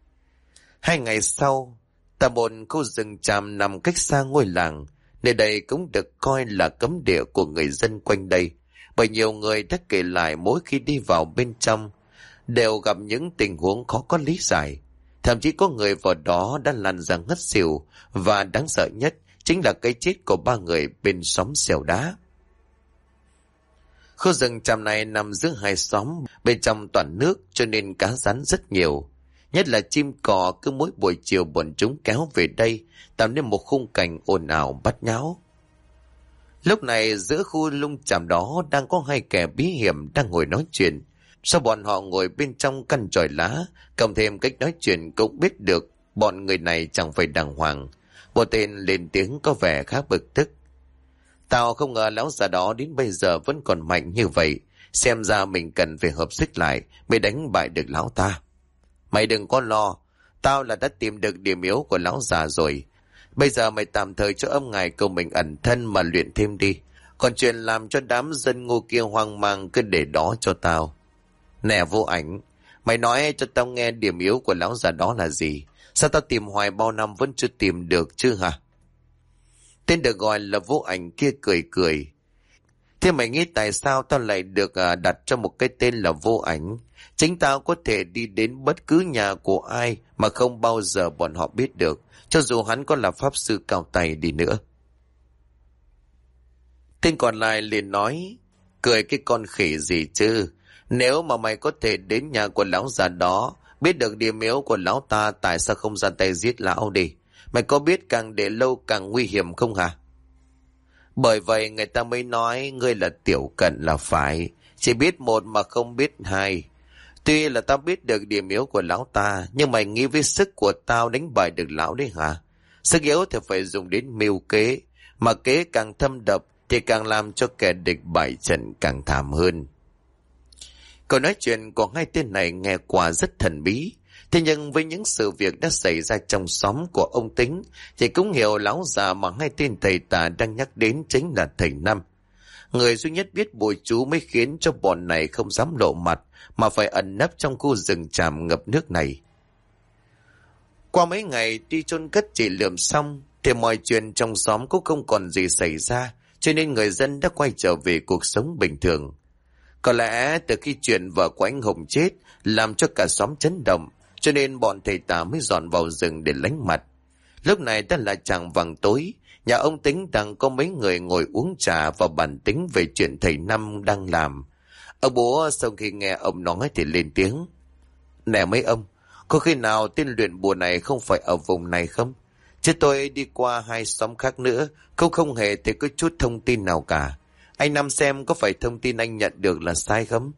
2 ngày sau, tại một khu rừng tràm nằm cách xa ngôi làng, nơi đây cũng được coi là cấm địa của người dân quanh đây, bởi nhiều người đã kể lại mỗi khi đi vào bên trong đều gặp những tình huống khó có lý giải. Thậm chí có người vào đó đã lăn ra ngất xỉu, và đáng sợ nhất chính là cái chết của 3 người bên xóm xẻo đá. Khu rừng tràm này nằm giữa hai xóm, bên trong toàn nước cho nên cá rắn rất nhiều. Nhất là chim cò, cứ mỗi buổi chiều bọn chúng kéo về đây, tạo nên một khung cảnh ồn ào bát nháo. Lúc này giữa khu lung tràm đó đang có hai kẻ bí hiểm đang ngồi nói chuyện. Sao bọn họ ngồi bên trong căn chòi lá, cộng thêm cách nói chuyện cũng biết được bọn người này chẳng phải đàng hoàng. Một tên lên tiếng có vẻ khá bực tức. Tao không ngờ lão già đó đến bây giờ vẫn còn mạnh như vậy. Xem ra mình cần phải hợp sức lại mới đánh bại được lão ta. Mày đừng có lo, tao là đã tìm được điểm yếu của lão già rồi. Bây giờ mày tạm thời cho âm ngài cầu mình ẩn thân mà luyện thêm đi. Còn chuyện làm cho đám dân ngu kia hoang mang cứ để đó cho tao. Nè Vô Ảnh, mày nói cho tao nghe điểm yếu của lão già đó là gì? Sao tao tìm hoài bao năm vẫn chưa tìm được chứ hả? Tên được gọi là Vô Ảnh kia cười cười. Thế mày nghĩ tại sao tao lại được đặt cho một cái tên là Vô Ảnh? Chính tao có thể đi đến bất cứ nhà của ai mà không bao giờ bọn họ biết được, cho dù hắn có là pháp sư cao tay đi nữa. Tên còn lại liền nói, cười cái con khỉ gì chứ? Nếu mà mày có thể đến nhà của lão già đó, biết được điểm yếu của lão ta, tại sao không ra tay giết lão đi? Mày có biết càng để lâu càng nguy hiểm không hả? Bởi vậy người ta mới nói ngươi là tiểu cận là phải, chỉ biết một mà không biết hai. Tuy là tao biết được điểm yếu của lão ta, nhưng mày nghĩ với sức của tao đánh bại được lão đấy hả? Sức yếu thì phải dùng đến mưu kế, mà kế càng thâm độc thì càng làm cho kẻ địch bại trận càng thảm hơn. Câu nói chuyện của hai tên này nghe qua rất thần bí. Thế nhưng với những sự việc đã xảy ra trong xóm của ông Tính thì cũng hiểu lão già mà hai tên thầy tà đang nhắc đến chính là thầy Năm. Người duy nhất biết bùa chú mới khiến cho bọn này không dám lộ mặt mà phải ẩn nấp trong khu rừng tràm ngập nước này. Qua mấy ngày đi chôn cất chỉ lượm xong thì mọi chuyện trong xóm cũng không còn gì xảy ra, cho nên người dân đã quay trở về cuộc sống bình thường. Có lẽ từ khi chuyện vợ của anh Hùng chết làm cho cả xóm chấn động, cho nên bọn thầy tà mới dọn vào rừng để lánh mặt. Lúc này đã là chạng vạng tối, nhà ông Tính đang có mấy người ngồi uống trà và bàn tính về chuyện thầy Năm đang làm. Ông bố sau khi nghe ông nói thì lên tiếng. Nè mấy ông, có khi nào tên luyện bùa này không phải ở vùng này không? Chứ tôi đi qua hai xóm khác nữa, không hề thấy có chút thông tin nào cả. Anh Năm xem có phải thông tin anh nhận được là sai không?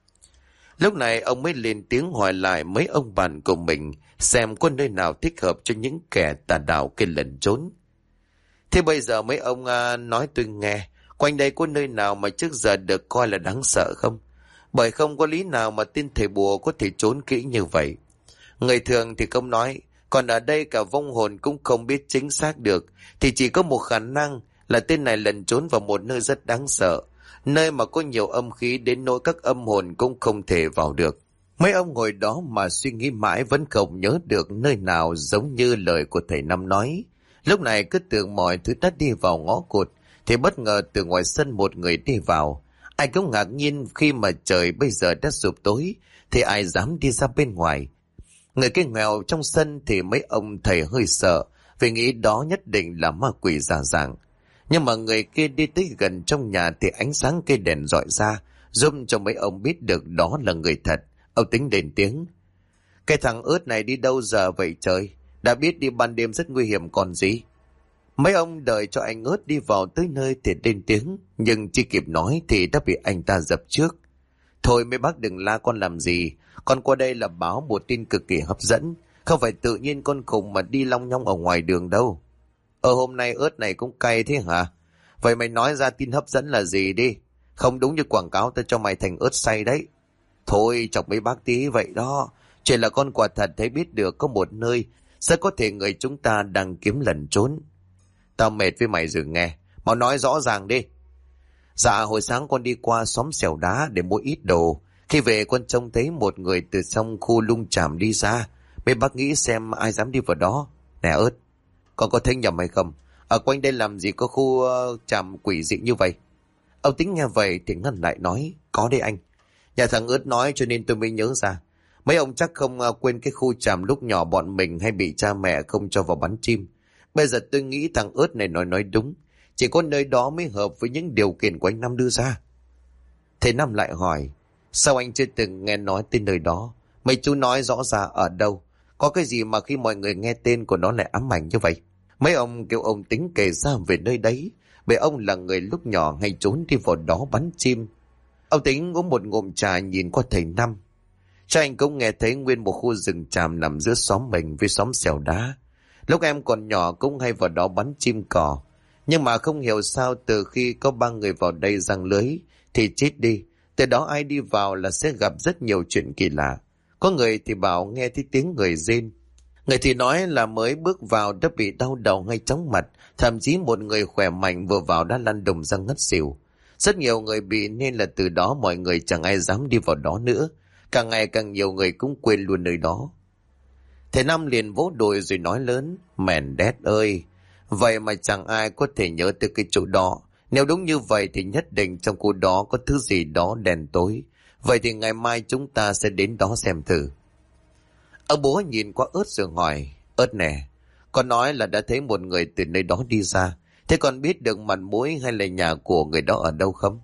Lúc này ông mới lên tiếng hỏi lại mấy ông bạn của mình xem có nơi nào thích hợp cho những kẻ tà đạo kia lẩn trốn. Thế bây giờ mấy ông nói tôi nghe, quanh đây có nơi nào mà trước giờ được coi là đáng sợ không? Bởi không có lý nào mà tên thầy bùa có thể trốn kỹ như vậy. Người thường thì không nói, còn ở đây cả vong hồn cũng không biết chính xác được, thì chỉ có một khả năng là tên này lẩn trốn vào một nơi rất đáng sợ, nơi mà có nhiều âm khí đến nỗi các âm hồn cũng không thể vào được. Mấy ông ngồi đó mà suy nghĩ mãi vẫn không nhớ được nơi nào giống như lời của thầy Năm nói. Lúc này cứ tưởng mọi thứ đã đi vào ngõ cụt, thì bất ngờ từ ngoài sân một người đi vào. Ai cũng ngạc nhiên khi mà trời bây giờ đã sụp tối, thì ai dám đi ra bên ngoài. Người cái nghèo trong sân thì mấy ông thầy hơi sợ, vì nghĩ đó nhất định là ma quỷ giả dạng. Nhưng mà người kia đi tới gần trong nhà thì ánh sáng cây đèn rọi ra, giúp cho mấy ông biết được đó là người thật. Ông Tính đền tiếng. Cái thằng ướt này đi đâu giờ vậy trời? Đã biết đi ban đêm rất nguy hiểm còn gì. Mấy ông đợi cho anh ướt đi vào tới nơi thì lên tiếng, nhưng chưa kịp nói thì đã bị anh ta dập trước. Thôi mấy bác đừng la con làm gì, con qua đây là báo một tin cực kỳ hấp dẫn, không phải tự nhiên con khùng mà đi long nhong ở ngoài đường đâu. Hôm nay ớt này cũng cay thế hả? Vậy mày nói ra tin hấp dẫn là gì đi, không đúng như quảng cáo tao cho mày thành ớt xay đấy. Thôi chọc mấy bác tí vậy đó, chuyện là con quả thật thấy biết được có một nơi rất có thể người chúng ta đang kiếm lẩn trốn. Tao mệt với mày rồi nghe, mau nói rõ ràng đi. Dạ hồi sáng con đi qua xóm xẻo đá để mua ít đồ, khi về con trông thấy một người từ trong khu lung tràm đi ra. Mấy bác nghĩ xem ai dám đi vào đó. Nè ớt, con có thấy nhầm hay không? Ở quanh đây làm gì có khu tràm quỷ dị như vậy? Ông Tính nghe vậy thì ngăn lại nói, có đây anh. Nhà thằng ớt nói cho nên tôi mới nhớ ra. Mấy ông chắc không quên cái khu tràm lúc nhỏ bọn mình hay bị cha mẹ không cho vào bắn chim. Bây giờ tôi nghĩ thằng ớt này nói đúng. Chỉ có nơi đó mới hợp với những điều kiện của anh Năm đưa ra. Thầy Năm lại hỏi, sao anh chưa từng nghe nói tên nơi đó? Mấy chú nói rõ ra ở đâu? Có cái gì mà khi mọi người nghe tên của nó lại ám ảnh như vậy? Mấy ông kêu ông Tính kể ra về nơi đấy, bởi ông là người lúc nhỏ hay trốn đi vào đó bắn chim. Ông Tính uống một ngụm trà nhìn qua thầy Năm. Cha anh cũng nghe thấy nguyên một khu rừng tràm nằm giữa xóm mình với xóm xẻo đá. Lúc em còn nhỏ cũng hay vào đó bắn chim cò. Nhưng mà không hiểu sao từ khi có 3 người vào đây giăng lưới thì chết đi. Từ đó ai đi vào là sẽ gặp rất nhiều chuyện kỳ lạ. Có người thì bảo nghe thấy tiếng người rên. Người thì nói là mới bước vào đã bị đau đầu hay chóng mặt. Thậm chí một người khỏe mạnh vừa vào đã lăn đùng ra ngất xỉu. Rất nhiều người bị nên là từ đó mọi người chẳng ai dám đi vào đó nữa. Càng ngày càng nhiều người cũng quên luôn nơi đó. Thầy Năm liền vỗ đùi rồi nói lớn, mèn đét ơi, vậy mà chẳng ai có thể nhớ tới cái chỗ đó. Nếu đúng như vậy thì nhất định trong khu đó có thứ gì đó đen tối. Vậy thì ngày mai chúng ta sẽ đến đó xem thử. Ông bố nhìn qua Ớt rồi hỏi, Ớt nè, con nói là đã thấy một người từ nơi đó đi ra. Thế con biết được mặt mũi hay là nhà của người đó ở đâu không?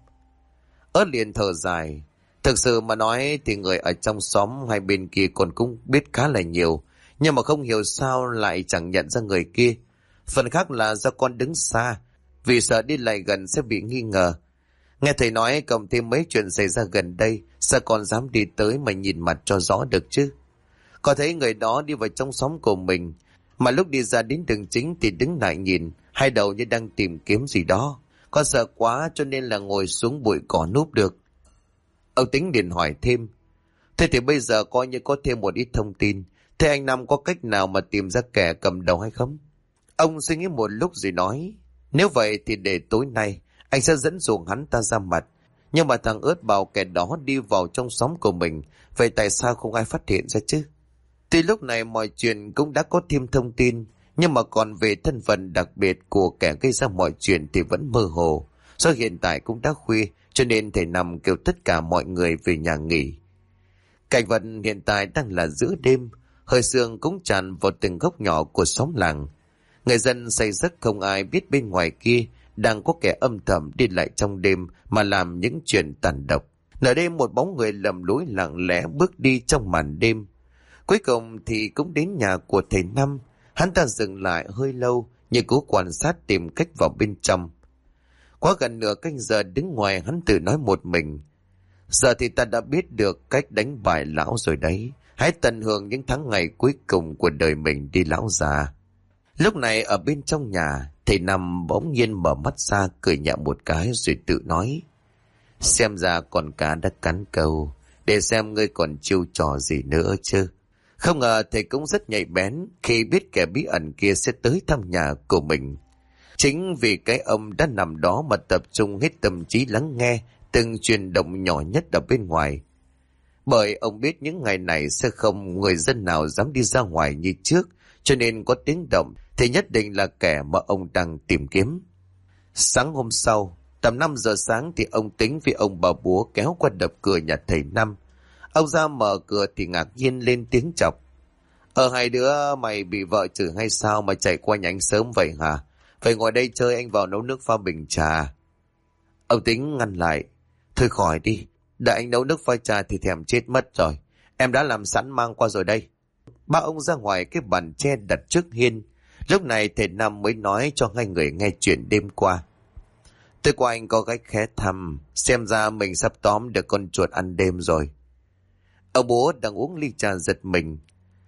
Ớt liền thở dài. Thực sự mà nói thì người ở trong xóm hai bên kia con cũng biết khá là nhiều. Nhưng mà không hiểu sao lại chẳng nhận ra người kia. Phần khác là do con đứng xa, vì sợ đi lại gần sẽ bị nghi ngờ. Nghe thầy nói cộng thêm mấy chuyện xảy ra gần đây, sao con dám đi tới mà nhìn mặt cho rõ được chứ? Có thấy người đó đi vào trong xóm của mình, mà lúc đi ra đến đường chính thì đứng lại nhìn, hai đầu như đang tìm kiếm gì đó. Con sợ quá cho nên là ngồi xuống bụi cỏ núp được. Ông Tính liền hỏi thêm, thế thì bây giờ coi như có thêm một ít thông tin. Thế anh Năm có cách nào mà tìm ra kẻ cầm đầu hay không? Ông suy nghĩ một lúc rồi nói, nếu vậy thì để tối nay anh sẽ dẫn dụ hắn ta ra mặt. Nhưng mà thằng Ớt bảo kẻ đó đi vào trong xóm của mình, vậy tại sao không ai phát hiện ra chứ? Tuy lúc này mọi chuyện cũng đã có thêm thông tin, nhưng mà còn về thân phận đặc biệt của kẻ gây ra mọi chuyện thì vẫn mơ hồ. Do hiện tại cũng đã khuya, cho nên thầy Năm kêu tất cả mọi người về nhà nghỉ. Cảnh vật hiện tại đang là giữa đêm, hơi sương cũng tràn vào từng góc nhỏ của xóm làng. Người dân say giấc không ai biết bên ngoài kia đang có kẻ âm thầm đi lại trong đêm mà làm những chuyện tàn độc. Ở đây một bóng người lầm lũi lặng lẽ bước đi trong màn đêm. Cuối cùng thì cũng đến nhà của thầy Năm. Hắn ta dừng lại hơi lâu như cố quan sát tìm cách vào bên trong. Quá gần nửa canh giờ đứng ngoài, hắn tự nói một mình, giờ thì ta đã biết được cách đánh bại lão rồi đấy. Hãy tận hưởng những tháng ngày cuối cùng của đời mình đi lão già. Lúc này ở bên trong nhà, thầy Năm bỗng nhiên mở mắt ra cười nhẹ một cái rồi tự nói, xem ra con cá đã cắn câu, để xem ngươi còn chiêu trò gì nữa chứ. Không ngờ thầy cũng rất nhạy bén khi biết kẻ bí ẩn kia sẽ tới thăm nhà của mình. Chính vì cái ông đã nằm đó mà tập trung hết tâm trí lắng nghe từng chuyển động nhỏ nhất ở bên ngoài. Bởi ông biết những ngày này sẽ không người dân nào dám đi ra ngoài như trước, cho nên có tiếng động thì nhất định là kẻ mà ông đang tìm kiếm. Sáng hôm sau, tầm 5 giờ sáng thì ông Tính với ông bà búa kéo qua đập cửa nhà thầy Năm. Ông ra mở cửa thì ngạc nhiên lên tiếng chọc. Hai đứa mày bị vợ chửi hay sao mà chạy qua nhà anh sớm vậy hả? Phải ngồi đây chơi, anh vào nấu nước pha bình trà. Ông Tính ngăn lại. Thôi khỏi đi, đợi anh nấu nước pha trà thì thèm chết mất rồi. Em đã làm sẵn mang qua rồi đây. Ba ông ra ngoài cái bàn tre đặt trước hiên. Lúc này thầy Năm mới nói cho hai người nghe chuyện đêm qua. Tôi qua anh có gái khé thăm, xem ra mình sắp tóm được con chuột ăn đêm rồi. Ông bố đang uống ly trà giật mình.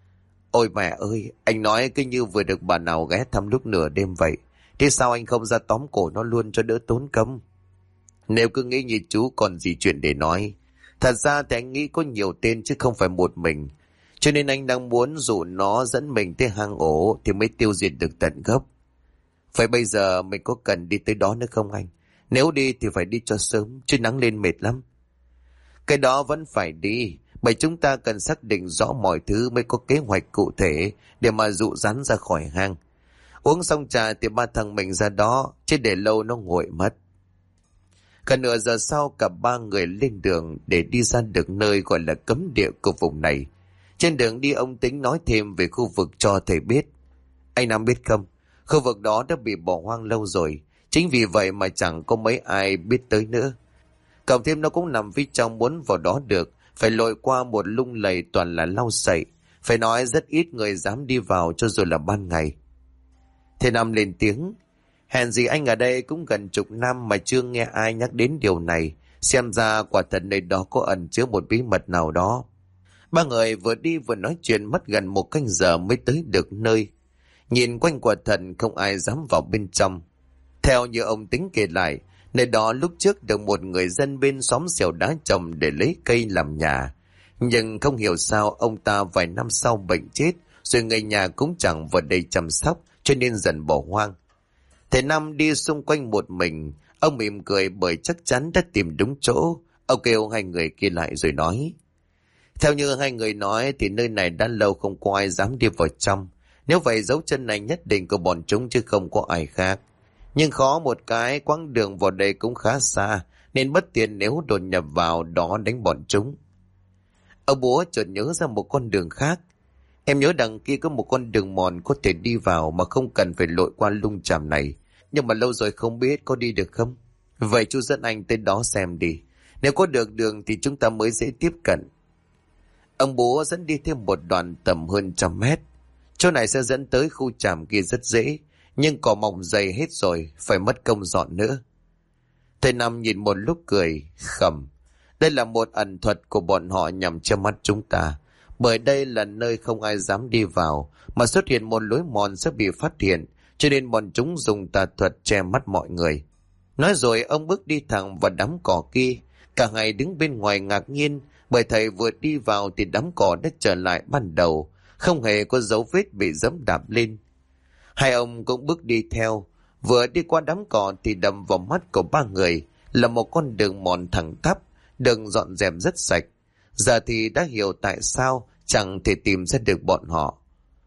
Ôi mẹ ơi, anh nói cứ như vừa được bà nào ghé thăm lúc nửa đêm vậy. Thế sao anh không ra tóm cổ nó luôn cho đỡ tốn công? Nếu cứ nghĩ như chú còn gì chuyện để nói. Thật ra thì anh nghĩ có nhiều tên chứ không phải một mình. Cho nên anh đang muốn dụ nó dẫn mình tới hang ổ thì mới tiêu diệt được tận gốc. Vậy bây giờ mình có cần đi tới đó nữa không anh? Nếu đi thì phải đi cho sớm, chứ nắng lên mệt lắm. Cái đó vẫn phải đi, bởi chúng ta cần xác định rõ mọi thứ mới có kế hoạch cụ thể để mà dụ rắn ra khỏi hang. Uống xong trà thì ba thằng mình ra đó, chứ để lâu nó nguội mất. Gần nửa giờ sau, cả ba người lên đường để đi ra được nơi gọi là cấm địa của vùng này. Trên đường đi, ông Tính nói thêm về khu vực cho thầy biết. Anh Nam biết không, khu vực đó đã bị bỏ hoang lâu rồi, chính vì vậy mà chẳng có mấy ai biết tới nữa. Cộng thêm nó cũng nằm phía trong, muốn vào đó được phải lội qua một lung lầy toàn là lau sậy. Phải nói rất ít người dám đi vào cho dù là ban ngày. Thầy Năm lên tiếng. Hèn gì anh ở đây cũng gần chục năm mà chưa nghe ai nhắc đến điều này. Xem ra quả thật nơi đó có ẩn chứa một bí mật nào đó. Ba người vừa đi vừa nói chuyện mất gần một canh giờ mới tới được nơi. Nhìn quanh quả thật không ai dám vào bên trong. Theo như ông Tính kể lại, nơi đó lúc trước được một người dân bên xóm xẻo đá trồng để lấy cây làm nhà. Nhưng không hiểu sao ông ta vài năm sau bệnh chết, rồi người nhà cũng chẳng vào đây chăm sóc, cho nên dần bỏ hoang. Thầy Năm đi xung quanh một mình, ông mỉm cười bởi chắc chắn đã tìm đúng chỗ. Ông kêu hai người kia lại rồi nói. Theo như hai người nói thì nơi này đã lâu không có ai dám đi vào trong. Nếu vậy dấu chân này nhất định của bọn chúng chứ không có ai khác. Nhưng khó một cái, quãng đường vào đây cũng khá xa, nên bất tiện nếu đột nhập vào đó đánh bọn chúng. Ông bố chợt nhớ ra một con đường khác. Em nhớ đằng kia có một con đường mòn có thể đi vào mà không cần phải lội qua lung chàm này. Nhưng mà lâu rồi không biết có đi được không? Vậy chú dẫn anh tới đó xem đi. Nếu có được đường thì chúng ta mới dễ tiếp cận. Ông bố dẫn đi thêm một đoạn tầm hơn 100 mét. Chỗ này sẽ dẫn tới khu chàm kia rất dễ, nhưng cỏ mọc dày hết rồi, phải mất công dọn nữa. Thầy Năm nhìn một lúc cười, khẩm. Đây là một ẩn thuật của bọn họ nhằm che mắt chúng ta. Bởi đây là nơi không ai dám đi vào, mà xuất hiện một lối mòn sẽ bị phát hiện, cho nên bọn chúng dùng tà thuật che mắt mọi người. Nói rồi ông bước đi thẳng vào đám cỏ kia. Cả hai đứng bên ngoài ngạc nhiên, bởi thầy vừa đi vào thì đám cỏ đã trở lại ban đầu, không hề có dấu vết bị giẫm đạp lên. Hai ông cũng bước đi theo, vừa đi qua đám cỏ thì đâm vào mắt của ba người là một con đường mòn thẳng tắp, đường dọn dẹp rất sạch. Giờ thì đã hiểu tại sao chẳng thể tìm ra được bọn họ.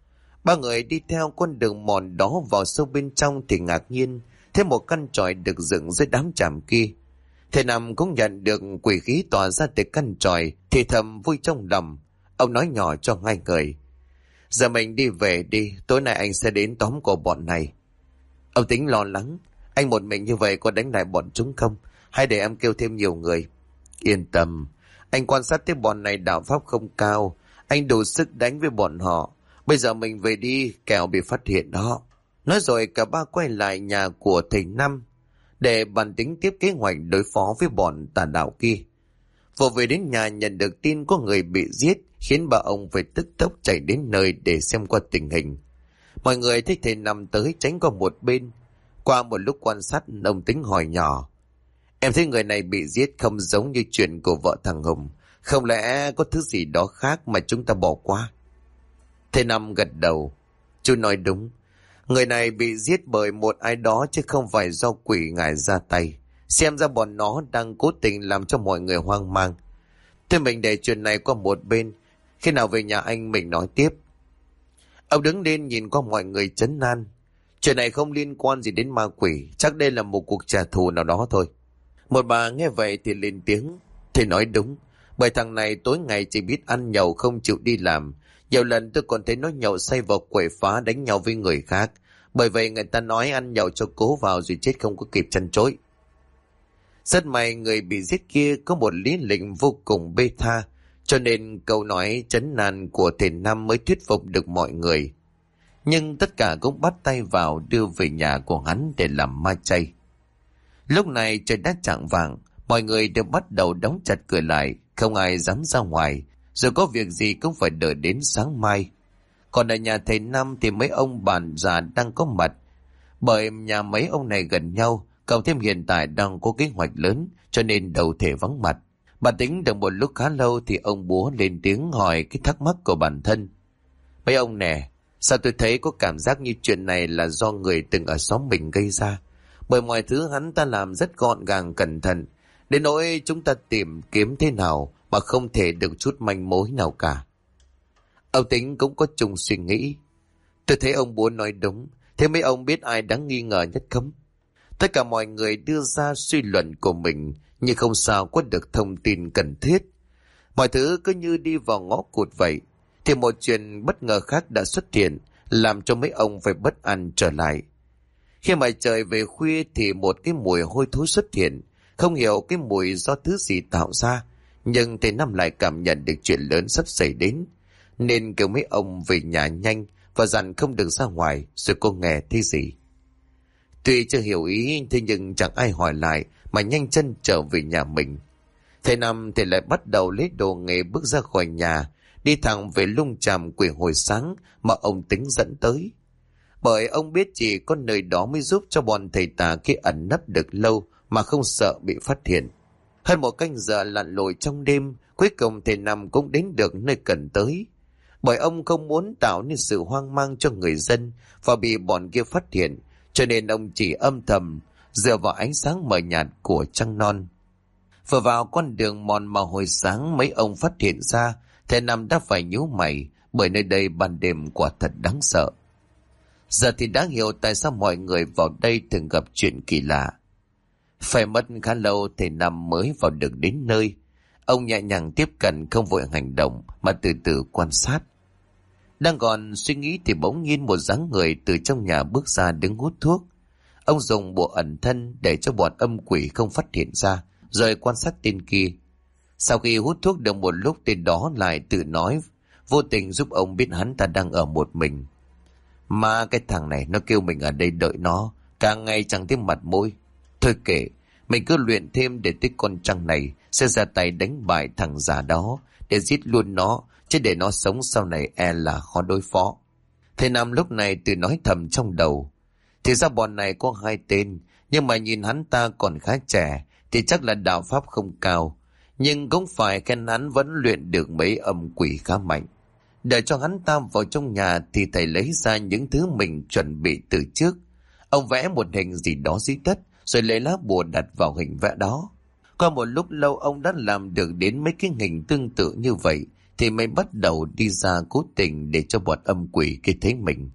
Ba người đi theo con đường mòn đó vào sâu bên trong thì ngạc nhiên thấy một căn chòi được dựng dưới đám chàm kia. Thầy Năm cũng nhận được quỷ khí tỏa ra từ căn chòi thì thầm vui trong lòng. Ông nói nhỏ cho hai người. Giờ mình đi về đi, tối nay anh sẽ đến tóm cổ bọn này. Ông Tính lo lắng. Anh một mình như vậy có đánh lại bọn chúng không? Hay để em kêu thêm nhiều người? Yên tâm, anh quan sát thấy bọn này đạo pháp không cao. Anh đủ sức đánh với bọn họ. Bây giờ mình về đi, kẻo bị phát hiện đó. Nói rồi cả ba quay lại nhà của thầy Năm để bàn tính tiếp kế hoạch đối phó với bọn tà đạo kia. Vừa về đến nhà nhận được tin có người bị giết, khiến bà ông phải tức tốc chạy đến nơi để xem qua tình hình. Mọi người thấy thầy Năm tới tránh qua một bên. Qua một lúc quan sát, ông Tính hỏi nhỏ. Em thấy người này bị giết không giống như chuyện của vợ thằng Hùng. Không lẽ có thứ gì đó khác mà chúng ta bỏ qua? Thầy Năm gật đầu. Chú nói đúng. Người này bị giết bởi một ai đó chứ không phải do quỷ ngài ra tay. Xem ra bọn nó đang cố tình làm cho mọi người hoang mang. Thế mình để chuyện này qua một bên. Khi nào về nhà anh mình nói tiếp. Ông đứng lên nhìn qua mọi người trấn an. Chuyện này không liên quan gì đến ma quỷ. Chắc đây là một cuộc trả thù nào đó thôi. Một bà nghe vậy thì lên tiếng. Thì nói đúng. Bởi thằng này tối ngày chỉ biết ăn nhậu không chịu đi làm. Nhiều lần tôi còn thấy nó nhậu say vào quậy phá đánh nhau với người khác. Bởi vậy người ta nói ăn nhậu cho cố vào rồi chết không có kịp chăn chối. Rất may người bị giết kia có một lý lịch vô cùng bê tha, cho nên câu nói trấn an của thầy Năm mới thuyết phục được mọi người. Nhưng tất cả cũng bắt tay vào đưa về nhà của hắn để làm ma chay. Lúc này trời đã chạng vạng, mọi người đều bắt đầu đóng chặt cửa lại, không ai dám ra ngoài, rồi có việc gì cũng phải đợi đến sáng mai. Còn ở nhà thầy Năm thì mấy ông bạn già đang có mặt, bởi nhà mấy ông này gần nhau, cộng thêm hiện tại đang có kế hoạch lớn, cho nên đầu thể vắng mặt. Bà tính được một lúc khá lâu thì ông bố lên tiếng hỏi cái thắc mắc của bản thân. Mấy ông nè, sao tôi thấy có cảm giác như chuyện này là do người từng ở xóm mình gây ra? Bởi mọi thứ hắn ta làm rất gọn gàng cẩn thận, đến nỗi chúng ta tìm kiếm thế nào mà không thể được chút manh mối nào cả. Ông Tính cũng có chung suy nghĩ. Tôi thấy ông bố nói đúng. Thế mấy ông biết ai đáng nghi ngờ nhất không? Tất cả mọi người đưa ra suy luận của mình, nhưng không sao có được thông tin cần thiết. Mọi thứ cứ như đi vào ngõ cụt vậy. Thì một chuyện bất ngờ khác đã xuất hiện, làm cho mấy ông phải bất an trở lại. Khi mà trời về khuya thì một cái mùi hôi thối xuất hiện, Không hiểu cái mùi do thứ gì tạo ra, nhưng thầy Năm lại cảm nhận được chuyện lớn sắp xảy đến, nên kêu mấy ông về nhà nhanh và dặn không được ra ngoài rồi cô nghe thấy gì. Tuy chưa hiểu ý, thế nhưng chẳng ai hỏi lại mà nhanh chân trở về nhà mình. Thầy Năm thì lại bắt đầu lấy đồ nghề bước ra khỏi nhà, đi thẳng về lung chàm quỷ hồi sáng mà ông Tính dẫn tới. Bởi ông biết chỉ có nơi đó mới giúp cho bọn thầy tà kia ẩn nấp được lâu mà không sợ bị phát hiện. Hơn một canh giờ lặn lội trong đêm, cuối cùng thầy Năm cũng đến được nơi cần tới. Bởi ông không muốn tạo nên sự hoang mang cho người dân và bị bọn kia phát hiện, cho nên ông chỉ âm thầm dựa vào ánh sáng mờ nhạt của trăng non. Vừa vào con đường mòn mà hồi sáng mấy ông phát hiện ra, thầy Năm đã phải nhíu mày, bởi nơi đây ban đêm quả thật đáng sợ. Giờ thì đã hiểu tại sao mọi người vào đây thường gặp chuyện kỳ lạ. Phải mất khá lâu thầy Năm mới vào được đến nơi. Ông nhẹ nhàng tiếp cận, không vội hành động mà từ từ quan sát. Đang còn suy nghĩ thì bỗng nhiên một dáng người từ trong nhà bước ra đứng hút thuốc. Ông dùng bộ ẩn thân để cho bọn âm quỷ không phát hiện ra, rồi quan sát tên kia. Sau khi hút thuốc được một lúc, tên đó lại tự nói, vô tình giúp ông biết hắn ta đang ở một mình. Mà cái thằng này nó kêu mình ở đây đợi nó, càng ngày chẳng thấy mặt mũi. Thôi kệ, mình cứ luyện thêm để tới con trăng này sẽ ra tay đánh bại thằng già đó, để giết luôn nó, chứ để nó sống sau này e là khó đối phó. Thầy Năm lúc này tự nói thầm trong đầu. Thì ra bọn này có hai tên, nhưng mà nhìn hắn ta còn khá trẻ thì chắc là đạo pháp không cao. Nhưng cũng phải khen hắn vẫn luyện được mấy âm quỷ khá mạnh. Để cho hắn ta vào trong nhà thì thầy lấy ra những thứ mình chuẩn bị từ trước. Ông vẽ một hình gì đó dưới đất, rồi lấy lá bùa đặt vào hình vẽ đó. Qua một lúc lâu ông đã làm được đến mấy cái hình tương tự như vậy, thì mới bắt đầu đi ra cố tình để cho bọn âm quỷ kia thấy mình.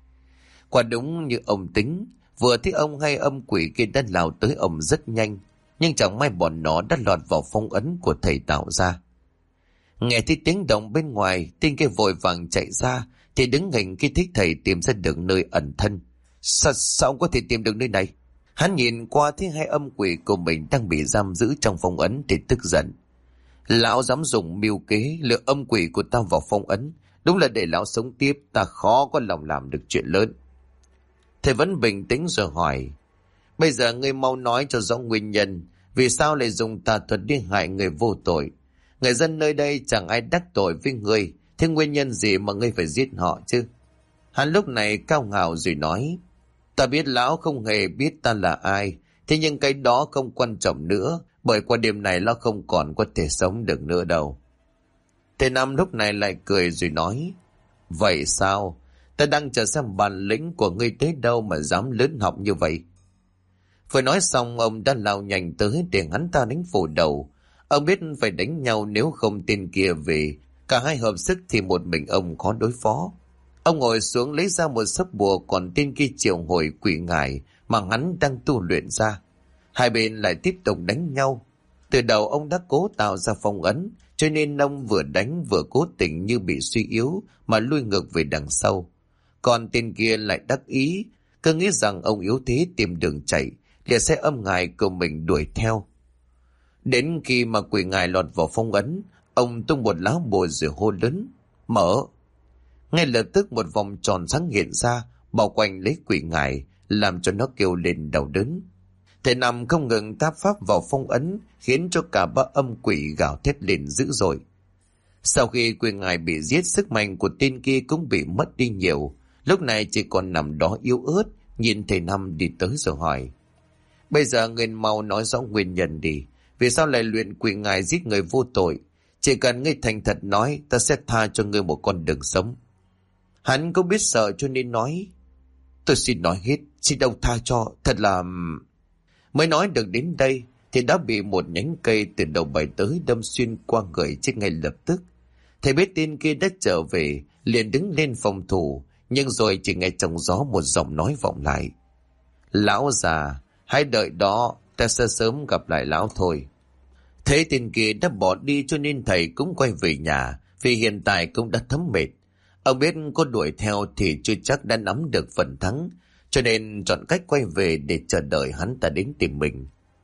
Quả đúng như ông tính, vừa thấy ông hay âm quỷ kia đã lao tới ông rất nhanh, nhưng chẳng may bọn nó đã lọt vào phong ấn của thầy tạo ra. Nghe thấy tiếng động bên ngoài, tên kia vội vàng chạy ra, thì đứng hình khi thích thầy tìm ra được nơi ẩn thân. Sao ông có thể tìm được nơi này? Hắn nhìn qua thấy hai âm quỷ của mình đang bị giam giữ trong phong ấn thì tức giận. Lão dám dùng mưu kế lừa âm quỷ của tao vào phong ấn, đúng là để lão sống tiếp, ta khó có lòng làm được chuyện lớn. Thầy vẫn bình tĩnh rồi hỏi, bây giờ ngươi mau nói cho rõ nguyên nhân, vì sao lại dùng tà thuật đi hại người vô tội? Người dân nơi đây chẳng ai đắc tội với ngươi, thế nguyên nhân gì mà ngươi phải giết họ chứ? Hắn lúc này cao ngạo rồi nói, ta biết lão không hề biết ta là ai, thế nhưng cái đó không quan trọng nữa, bởi qua đêm này lão không còn có thể sống được nữa đâu. Thầy Năm lúc này lại cười rồi nói, vậy sao? Ta đang chờ xem bản lĩnh của ngươi tới đâu mà dám lớn học như vậy. Vừa nói xong ông đã lao nhanh tới để hắn ta đánh phủ đầu. Ông biết phải đánh nhau, nếu không tên kia về, cả hai hợp sức thì một mình ông khó đối phó. Ông ngồi xuống lấy ra một sấp bùa, còn tên kia triệu hồi quỷ ngải mà hắn đang tu luyện ra. Hai bên lại tiếp tục đánh nhau. Từ đầu ông đã cố tạo ra phong ấn, cho nên ông vừa đánh vừa cố tình như bị suy yếu mà lui ngược về đằng sau. Còn tên kia lại đắc ý, cứ nghĩ rằng ông yếu thế tìm đường chạy, liền sẽ âm ngài của mình đuổi theo. Đến khi mà quỷ ngài lọt vào phong ấn, ông tung một lá bùa rồi hô lớn, mở. Ngay lập tức một vòng tròn sáng hiện ra, bao quanh lấy quỷ ngài, làm cho nó kêu lên đau đớn. Thầy Năm không ngừng táp pháp vào phong ấn, khiến cho cả ba âm quỷ gào thét lên dữ dội. Sau khi quỷ ngài bị giết, sức mạnh của tên kia cũng bị mất đi nhiều. Lúc này chỉ còn nằm đó yếu ớt, nhìn thầy Năm đi tới rồi hỏi, bây giờ người mau nói rõ nguyên nhân đi, vì sao lại luyện quỷ ngài giết người vô tội? Chỉ cần ngươi thành thật nói, ta sẽ tha cho ngươi một con đường sống. Hắn cũng biết sợ cho nên nói, tôi xin nói hết, xin ông tha cho, thật là... Mới nói được đến đây thì đã bị một nhánh cây từ đầu bay tới đâm xuyên qua người chết ngay lập tức. Thầy biết tên kia đã trở về, liền đứng lên phòng thủ, nhưng rồi chỉ nghe trong gió một giọng nói vọng lại, lão già, hãy đợi đó, ta sẽ sớm gặp lại lão thôi. Thế tên kia đã bỏ đi, cho nên thầy cũng quay về nhà, vì hiện tại cũng đã thấm mệt. Ông biết có đuổi theo thì chưa chắc đã nắm được phần thắng, cho nên chọn cách quay về để chờ đợi hắn ta đến tìm mình.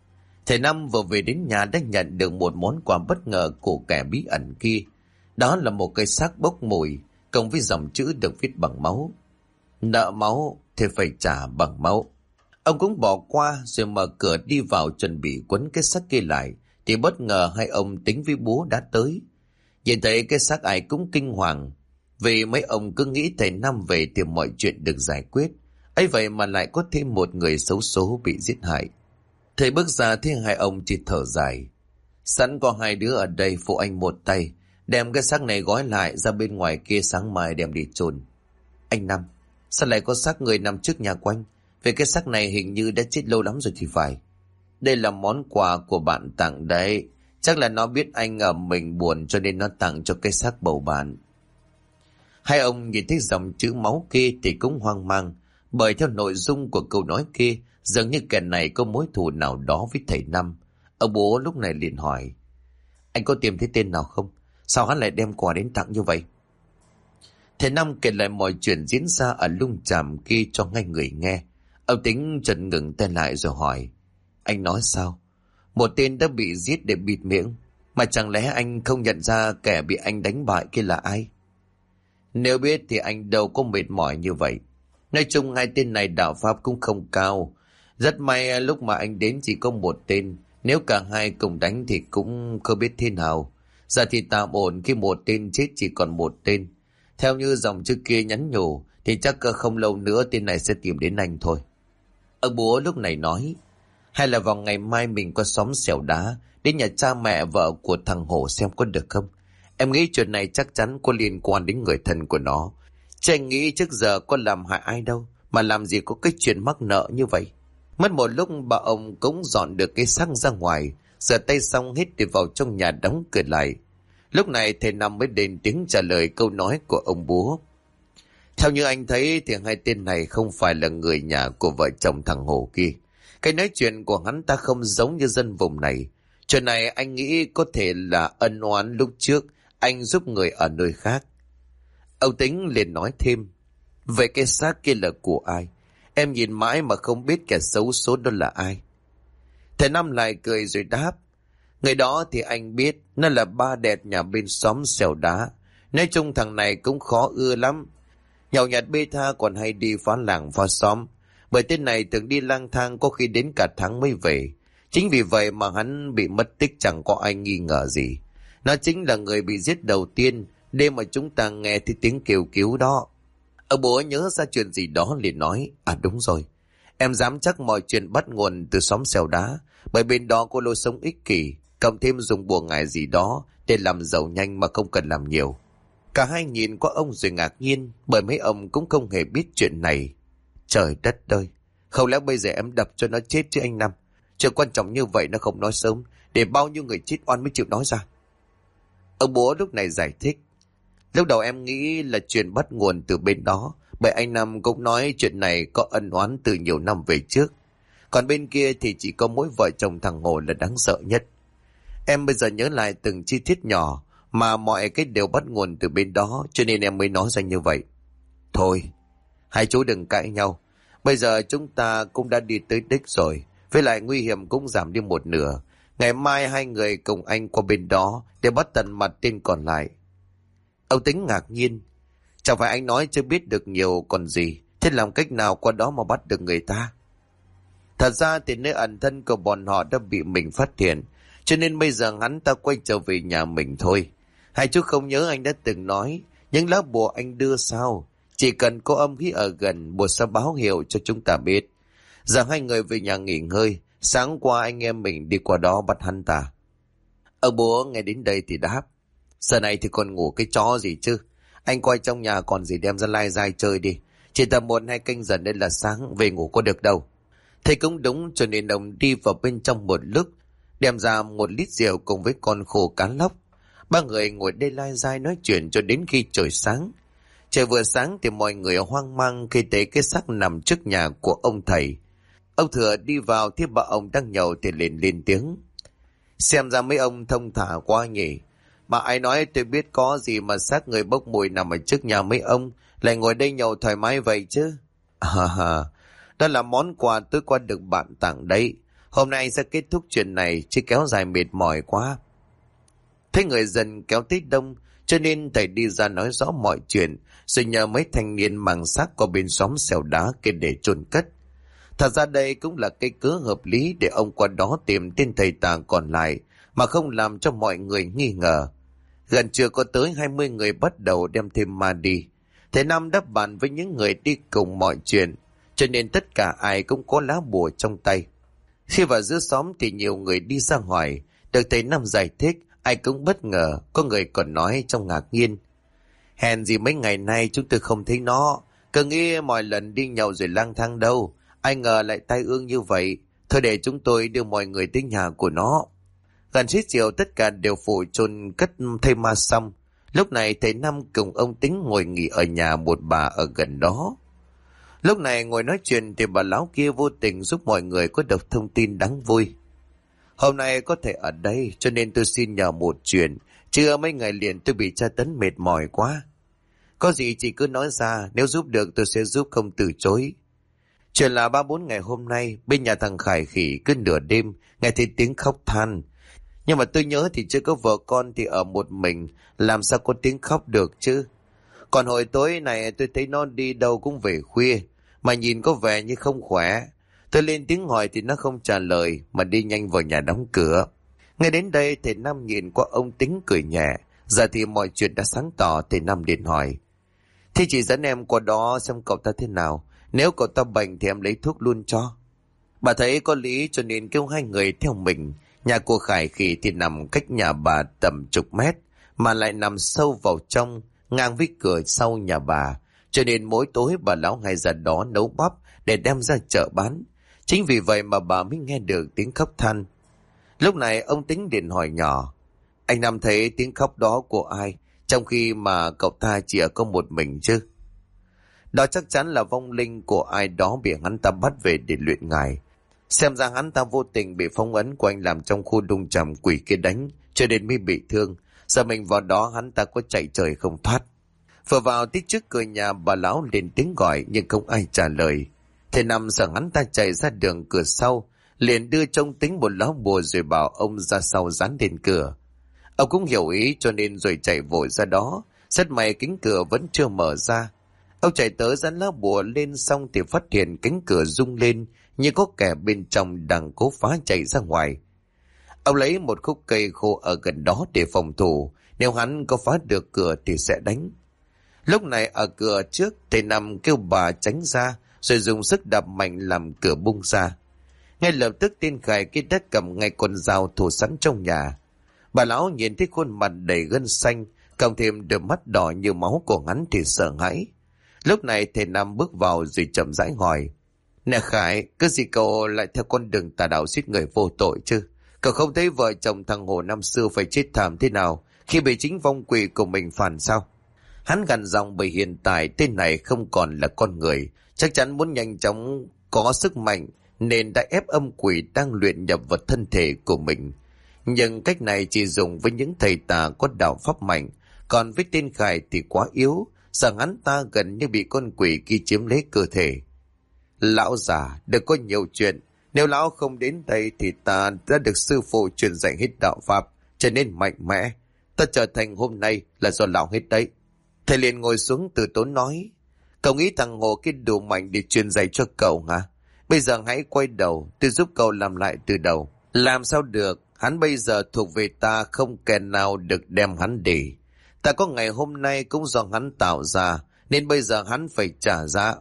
Thầy Năm vừa về đến nhà đã nhận được một món quà bất ngờ của kẻ bí ẩn kia. Đó là một cây xác bốc mùi, cộng với dòng chữ được viết bằng máu. Nợ máu thì phải trả bằng máu. Ông cũng bỏ qua rồi mở cửa đi vào chuẩn bị quấn cái xác kia lại, thì bất ngờ hai ông Tính với Búa đã tới. Nhìn thấy cái xác ai cũng kinh hoàng, vì mấy ông cứ nghĩ thầy Năm về thì mọi chuyện được giải quyết. Ấy vậy mà lại có thêm một người xấu số bị giết hại. Thầy bước ra thấy hai ông chỉ thở dài. Sẵn có hai đứa ở đây phụ anh một tay, đem cái xác này gói lại ra bên ngoài kia, sáng mai đem đi chôn. Anh Năm, sao lại có xác người nằm trước nhà của anh? Về cái xác này hình như đã chết lâu lắm rồi thì phải. Đây là món quà của bạn tặng đấy. Chắc là nó biết anh ở mình buồn cho nên nó tặng cho cái xác bầu bạn. Hai ông nhìn thấy dòng chữ máu kia thì cũng hoang mang, bởi theo nội dung của câu nói kia dường như kẻ này có mối thù nào đó với thầy Năm. Ông Bố lúc này liền hỏi: anh có tìm thấy tên nào không? Sao hắn lại đem quà đến tặng như vậy? Thầy Năm kể lại mọi chuyện diễn ra ở lung chàm kia cho ngay người nghe. Ông Tính chợt ngừng tay lại rồi hỏi: anh nói sao? Một tên đã bị giết để bịt miệng, mà chẳng lẽ anh không nhận ra kẻ bị anh đánh bại kia là ai? Nếu biết thì anh đâu có mệt mỏi như vậy. Nói chung hai tên này đạo pháp cũng không cao. Rất may lúc mà anh đến chỉ có một tên. Nếu cả hai cùng đánh thì cũng không biết thế nào. Giờ thì tạm ổn, khi một tên chết chỉ còn một tên. Theo như dòng chữ kia nhắn nhủ thì chắc không lâu nữa tên này sẽ tìm đến anh thôi. Ông Búa lúc này nói: hay là vào ngày mai mình qua xóm Xẻo Đá, đến nhà cha mẹ vợ của thằng Hổ xem có được không? Em nghĩ chuyện này chắc chắn có liên quan đến người thân của nó. Chứ anh nghĩ trước giờ có làm hại ai đâu, mà làm gì có cái chuyện mắc nợ như vậy. Mất một lúc bà ông cũng dọn được cái xác ra ngoài, rửa tay xong hết thì vào trong nhà đóng cửa lại. Lúc này thầy Năm mới đến tiếng trả lời câu nói của ông Búa. Theo như anh thấy thì hai tên này không phải là người nhà của vợ chồng thằng Hổ kia. Cái nói chuyện của hắn ta không giống như dân vùng này. Chuyện này anh nghĩ có thể là ân oán lúc trước anh giúp người ở nơi khác. Ông Tính liền nói thêm: vậy cái xác kia là của ai? Em nhìn mãi mà không biết kẻ xấu số đó là ai. Thầy Năm lại cười rồi đáp: người đó thì anh biết, nó là ba đẹp nhà bên xóm Xẻo Đá. Nói chung thằng này cũng khó ưa lắm. Nhậu nhạt bê tha còn hay đi phá làng phá xóm. Bởi tên này thường đi lang thang, có khi đến cả tháng mới về. Chính vì vậy mà hắn bị mất tích chẳng có ai nghi ngờ gì. Nó chính là người bị giết đầu tiên đêm mà chúng ta nghe thấy tiếng kêu cứu đó. Ông Bố nhớ ra chuyện gì đó liền nói: à đúng rồi, em dám chắc mọi chuyện bắt nguồn từ xóm Xẻo Đá. Bởi bên đó có lối sống ích kỷ, cộng thêm dùng bùa ngải gì đó để làm giàu nhanh mà không cần làm nhiều. Cả hai nhìn qua ông rồi ngạc nhiên, bởi mấy ông cũng không hề biết chuyện này. Trời đất ơi, không lẽ bây giờ em đập cho nó chết chứ anh Năm? Chuyện quan trọng như vậy nó không nói sớm, để bao nhiêu người chết oan mới chịu nói ra. Ông Bố lúc này giải thích: lúc đầu em nghĩ là chuyện bắt nguồn từ bên đó, bởi anh Năm cũng nói chuyện này có ân oán từ nhiều năm về trước. Còn bên kia thì chỉ có mỗi vợ chồng thằng Hồ là đáng sợ nhất. Em bây giờ nhớ lại từng chi tiết nhỏ mà mọi cái đều bắt nguồn từ bên đó, cho nên em mới nói ra như vậy. Thôi, hai chú đừng cãi nhau. Bây giờ chúng ta cũng đã đi tới đích rồi, với lại nguy hiểm cũng giảm đi một nửa. Ngày mai hai người cùng anh qua bên đó để bắt tận mặt tên còn lại. Ông Tính ngạc nhiên: chẳng phải anh nói chưa biết được nhiều còn gì, thế làm cách nào qua đó mà bắt được người ta? Thật ra thì nơi ẩn thân của bọn họ đã bị mình phát hiện, cho nên bây giờ hắn ta quay trở về nhà mình thôi. Hai chú không nhớ anh đã từng nói những lá bùa anh đưa sao, chỉ cần có âm khí ở gần, bùa sẽ báo hiệu cho chúng ta biết. Giờ hai người về nhà nghỉ ngơi, sáng qua anh em mình đi qua đó bắt hắn ta. Ông Bố nghe đến đây thì đáp: giờ này thì còn ngủ cái chó gì chứ? Anh coi trong nhà còn gì đem ra lai dai chơi đi. Chỉ tầm 1-2 canh giờ nên là sáng, về ngủ có được đâu. Thầy cũng đúng, cho nên ông đi vào bên trong một lúc, đem ra 1 lít rượu cùng với con khô cá lóc. Ba người ngồi đây lai dai nói chuyện cho đến khi trời sáng. Trời vừa sáng thì mọi người hoang mang khi thấy cái xác nằm trước nhà của ông thầy. Ông Thừa đi vào thấy bà ông đang nhậu thì liền lên tiếng: xem ra mấy ông thông thả quá nhỉ. Mà ai nói tôi biết có gì mà xác người bốc mùi nằm ở trước nhà mấy ông lại ngồi đây nhậu thoải mái vậy chứ? Đó là món quà tôi qua được bạn tặng đấy. Hôm nay sẽ kết thúc chuyện này, chứ kéo dài mệt mỏi quá. Thấy người dân kéo tới đông, cho nên thầy đi ra nói rõ mọi chuyện, rồi nhờ mấy thanh niên mang xác qua bên xóm xẻo đá kia để chôn cất. Thật ra đây cũng là cái cớ hợp lý để ông qua đó tìm tên thầy tà còn lại, mà không làm cho mọi người nghi ngờ. Gần trưa có tới 20 người bắt đầu đem thêm ma đi. Thầy Năm đáp bàn với những người đi cùng mọi chuyện, cho nên tất cả ai cũng có lá bùa trong tay. Khi vào giữa xóm thì nhiều người đi ra ngoài, được thầy Năm giải thích, ai cũng bất ngờ, có người còn nói trong ngạc nhiên. Hèn gì mấy ngày nay chúng tôi không thấy nó, cứ nghĩ mọi lần đi nhậu rồi lang thang đâu, ai ngờ lại tai ương như vậy. Thôi để chúng tôi đưa mọi người tới nhà của nó. Gần xế chiều tất cả đều phụ chôn cất thây ma xong. Lúc này thầy Năm cùng ông Tính ngồi nghỉ ở nhà một bà ở gần đó. Lúc này ngồi nói chuyện thì bà lão kia vô tình giúp mọi người có được thông tin đáng vui. Hôm nay có thể ở đây cho nên tôi xin nhờ một chuyện. Chưa mấy ngày liền tôi bị tra tấn mệt mỏi quá. Có gì chị cứ nói ra, nếu giúp được tôi sẽ giúp không từ chối. Chuyện là 3-4 ngày hôm nay, bên nhà thằng Khải Khỉ cứ nửa đêm nghe thấy tiếng khóc than. Nhưng mà tôi nhớ thì chưa có vợ con thì ở một mình, làm sao có tiếng khóc được chứ. Còn hồi tối này tôi thấy nó đi đâu cũng về khuya, mà nhìn có vẻ như không khỏe. Tôi lên tiếng hỏi thì nó không trả lời, mà đi nhanh vào nhà đóng cửa. Ngay đến đây thầy Năm nhìn qua ông Tính cười nhẹ. Giờ thì mọi chuyện đã sáng tỏ. Thầy Năm điện hỏi: thế chị dẫn em qua đó xem cậu ta thế nào, nếu cậu ta bệnh thì em lấy thuốc luôn cho. Bà thấy có lý cho nên kêu hai người theo mình. Nhà của Khải Khỉ thì nằm cách nhà bà tầm chục mét, mà lại nằm sâu vào trong, ngang với cửa sau nhà bà, cho nên mỗi tối bà lão hay ra đó nấu bắp để đem ra chợ bán. Chính vì vậy mà bà mới nghe được tiếng khóc than. Lúc này ông Tính điện hỏi nhỏ: anh Năm thấy tiếng khóc đó của ai, trong khi mà cậu ta chỉ ở có một mình chứ? Đó chắc chắn là vong linh của ai đó bị hắn ta bắt về để luyện ngài. Xem ra hắn ta vô tình bị phong ấn của anh làm trong khu đung trầm quỷ kia đánh, cho nên mới bị thương. Giờ mình vào đó hắn ta có chạy trời không thoát. Vừa vào tới trước cửa nhà, bà lão lên tiếng gọi nhưng không ai trả lời. Thầy Năm sợ hắn ta chạy ra đường cửa sau, liền đưa trông Tính một lá bùa rồi bảo ông ra sau dán lên cửa. Ông cũng hiểu ý cho nên rồi chạy vội ra đó. Rất may cánh cửa vẫn chưa mở ra. Ông chạy tới dán lá bùa lên xong thì phát hiện cánh cửa rung lên, như có kẻ bên trong đang cố phá chạy ra ngoài. Ông lấy một khúc cây khô ở gần đó để phòng thủ, nếu hắn có phá được cửa thì sẽ đánh. Lúc này ở cửa trước, thầy Năm kêu bà tránh ra, rồi dùng sức đập mạnh làm cửa bung ra. Ngay lập tức tên Khải kia đã cầm ngay con dao thủ sẵn trong nhà. Bà lão nhìn thấy khuôn mặt đầy gân xanh, cộng thêm đôi mắt đỏ như máu của hắn thì sợ hãi. Lúc này thầy Năm bước vào rồi chậm rãi hỏi: nè Khải, cái gì cậu lại theo con đường tà đạo giết người vô tội chứ? Cậu không thấy vợ chồng thằng Hồ năm xưa phải chết thảm thế nào khi bị chính vong quỷ của mình phản sao? Hắn gằn giọng bởi hiện tại tên này không còn là con người, chắc chắn muốn nhanh chóng có sức mạnh nên đã ép âm quỷ đang luyện nhập vào thân thể của mình. Nhưng cách này chỉ dùng với những thầy tà có đạo pháp mạnh, còn với tên Khải thì quá yếu, rằng hắn ta gần như bị con quỷ kia chiếm lấy cơ thể. Lão già, đừng có nhiều chuyện, nếu lão không đến đây thì ta đã được sư phụ truyền dạy hết đạo pháp, trở nên mạnh mẽ. Ta trở thành hôm nay là do lão hết đấy. Thầy liền ngồi xuống từ tốn nói: cậu nghĩ thằng Hồ kia đủ mạnh để truyền dạy cho cậu hả? Bây giờ hãy quay đầu, tôi giúp cậu làm lại từ đầu. Làm sao được, hắn bây giờ thuộc về ta, không kẻ nào được đem hắn đi. Ta có ngày hôm nay cũng do hắn tạo ra, nên bây giờ hắn phải trả giá.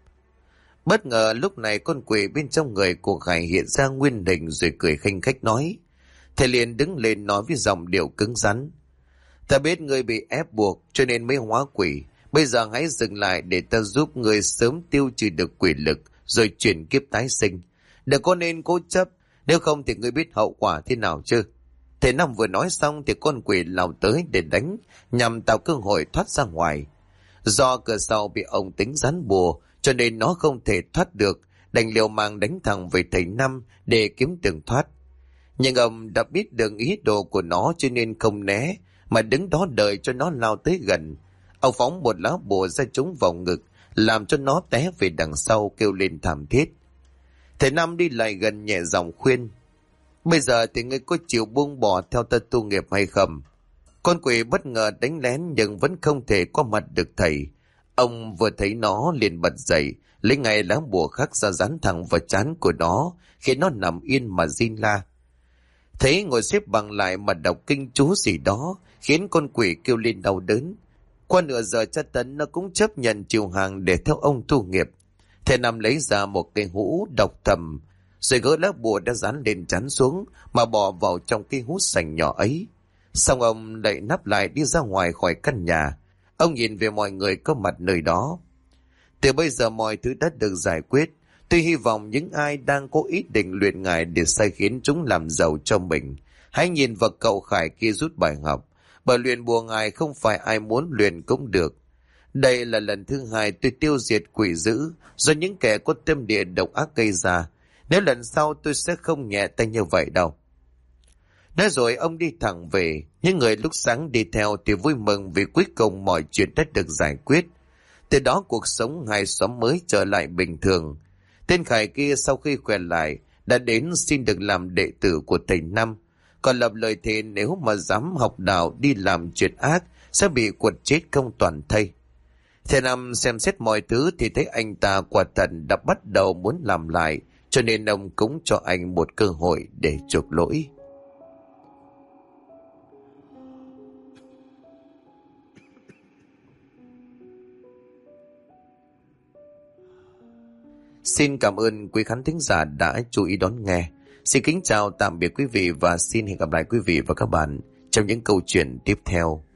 Bất ngờ lúc này con quỷ bên trong người của Khải hiện ra nguyên hình rồi cười khanh khách nói. Thầy liền đứng lên nói với giọng điệu cứng rắn: ta biết ngươi bị ép buộc cho nên mới hóa quỷ. Bây giờ hãy dừng lại để ta giúp ngươi sớm tiêu trừ được quỷ lực rồi chuyển kiếp tái sinh. Đừng có nên cố chấp, nếu không thì ngươi biết hậu quả thế nào chứ? Thầy Năm vừa nói xong thì con quỷ lao tới để đánh, nhằm tạo cơ hội thoát ra ngoài. Do cửa sau bị ông Tính dán bùa cho nên nó không thể thoát được, đành liều mạng đánh thẳng về thầy Năm để kiếm đường thoát. Nhưng ông đã biết được ý đồ của nó cho nên không né, mà đứng đó đợi cho nó lao tới gần. Ông phóng một lá bùa ra trúng vào ngực, làm cho nó té về đằng sau kêu lên thảm thiết. Thầy Năm đi lại gần nhẹ giọng khuyên. Bây giờ thì ngươi có chịu buông bỏ theo ta tu nghiệp hay không? Con quỷ bất ngờ đánh lén nhưng vẫn không thể qua mặt được thầy. Ông vừa thấy nó liền bật dậy, lấy ngay lá bùa khắc ra dán thẳng vào trán của nó, khiến nó nằm yên mà rên la. Thấy ngồi xếp bằng lại mà đọc kinh chú gì đó, khiến con quỷ kêu lên đau đớn. Qua nửa giờ tra tấn nó cũng chấp nhận chịu hàng để theo ông tu nghiệp. Thầy Năm lấy ra một cây hũ đọc thầm, rồi gỡ lá bùa đã dán lên trán xuống mà bỏ vào trong cái hũ sành nhỏ ấy. Xong ông đậy nắp lại đi ra ngoài khỏi căn nhà. Ông nhìn về mọi người có mặt nơi đó. Từ bây giờ mọi thứ đã được giải quyết. Tôi hy vọng những ai đang có ý định luyện ngài để sai khiến chúng làm giàu cho mình, hãy nhìn vào cậu Khải kia rút bài học. Bởi luyện bùa ngài không phải ai muốn luyện cũng được. Đây là lần thứ hai tôi tiêu diệt quỷ dữ do những kẻ có tâm địa độc ác gây ra. Nếu lần sau tôi sẽ không nhẹ tay như vậy đâu. Nói rồi ông đi thẳng về. Những người lúc sáng đi theo thì vui mừng vì cuối cùng mọi chuyện đã được giải quyết. Từ đó cuộc sống hai xóm mới trở lại bình thường. Tên Khải kia sau khi khỏe lại đã đến xin được làm đệ tử của thầy Năm, còn lập lời thề nếu mà dám học đạo đi làm chuyện ác sẽ bị quật chết không toàn thây. Thầy Năm xem xét mọi thứ thì thấy anh ta quả thật đã bắt đầu muốn làm lại, cho nên ông cũng cho anh một cơ hội để chuộc lỗi. Xin cảm ơn quý khán thính giả đã chú ý đón nghe. Xin kính chào tạm biệt quý vị và xin hẹn gặp lại quý vị và các bạn trong những câu chuyện tiếp theo.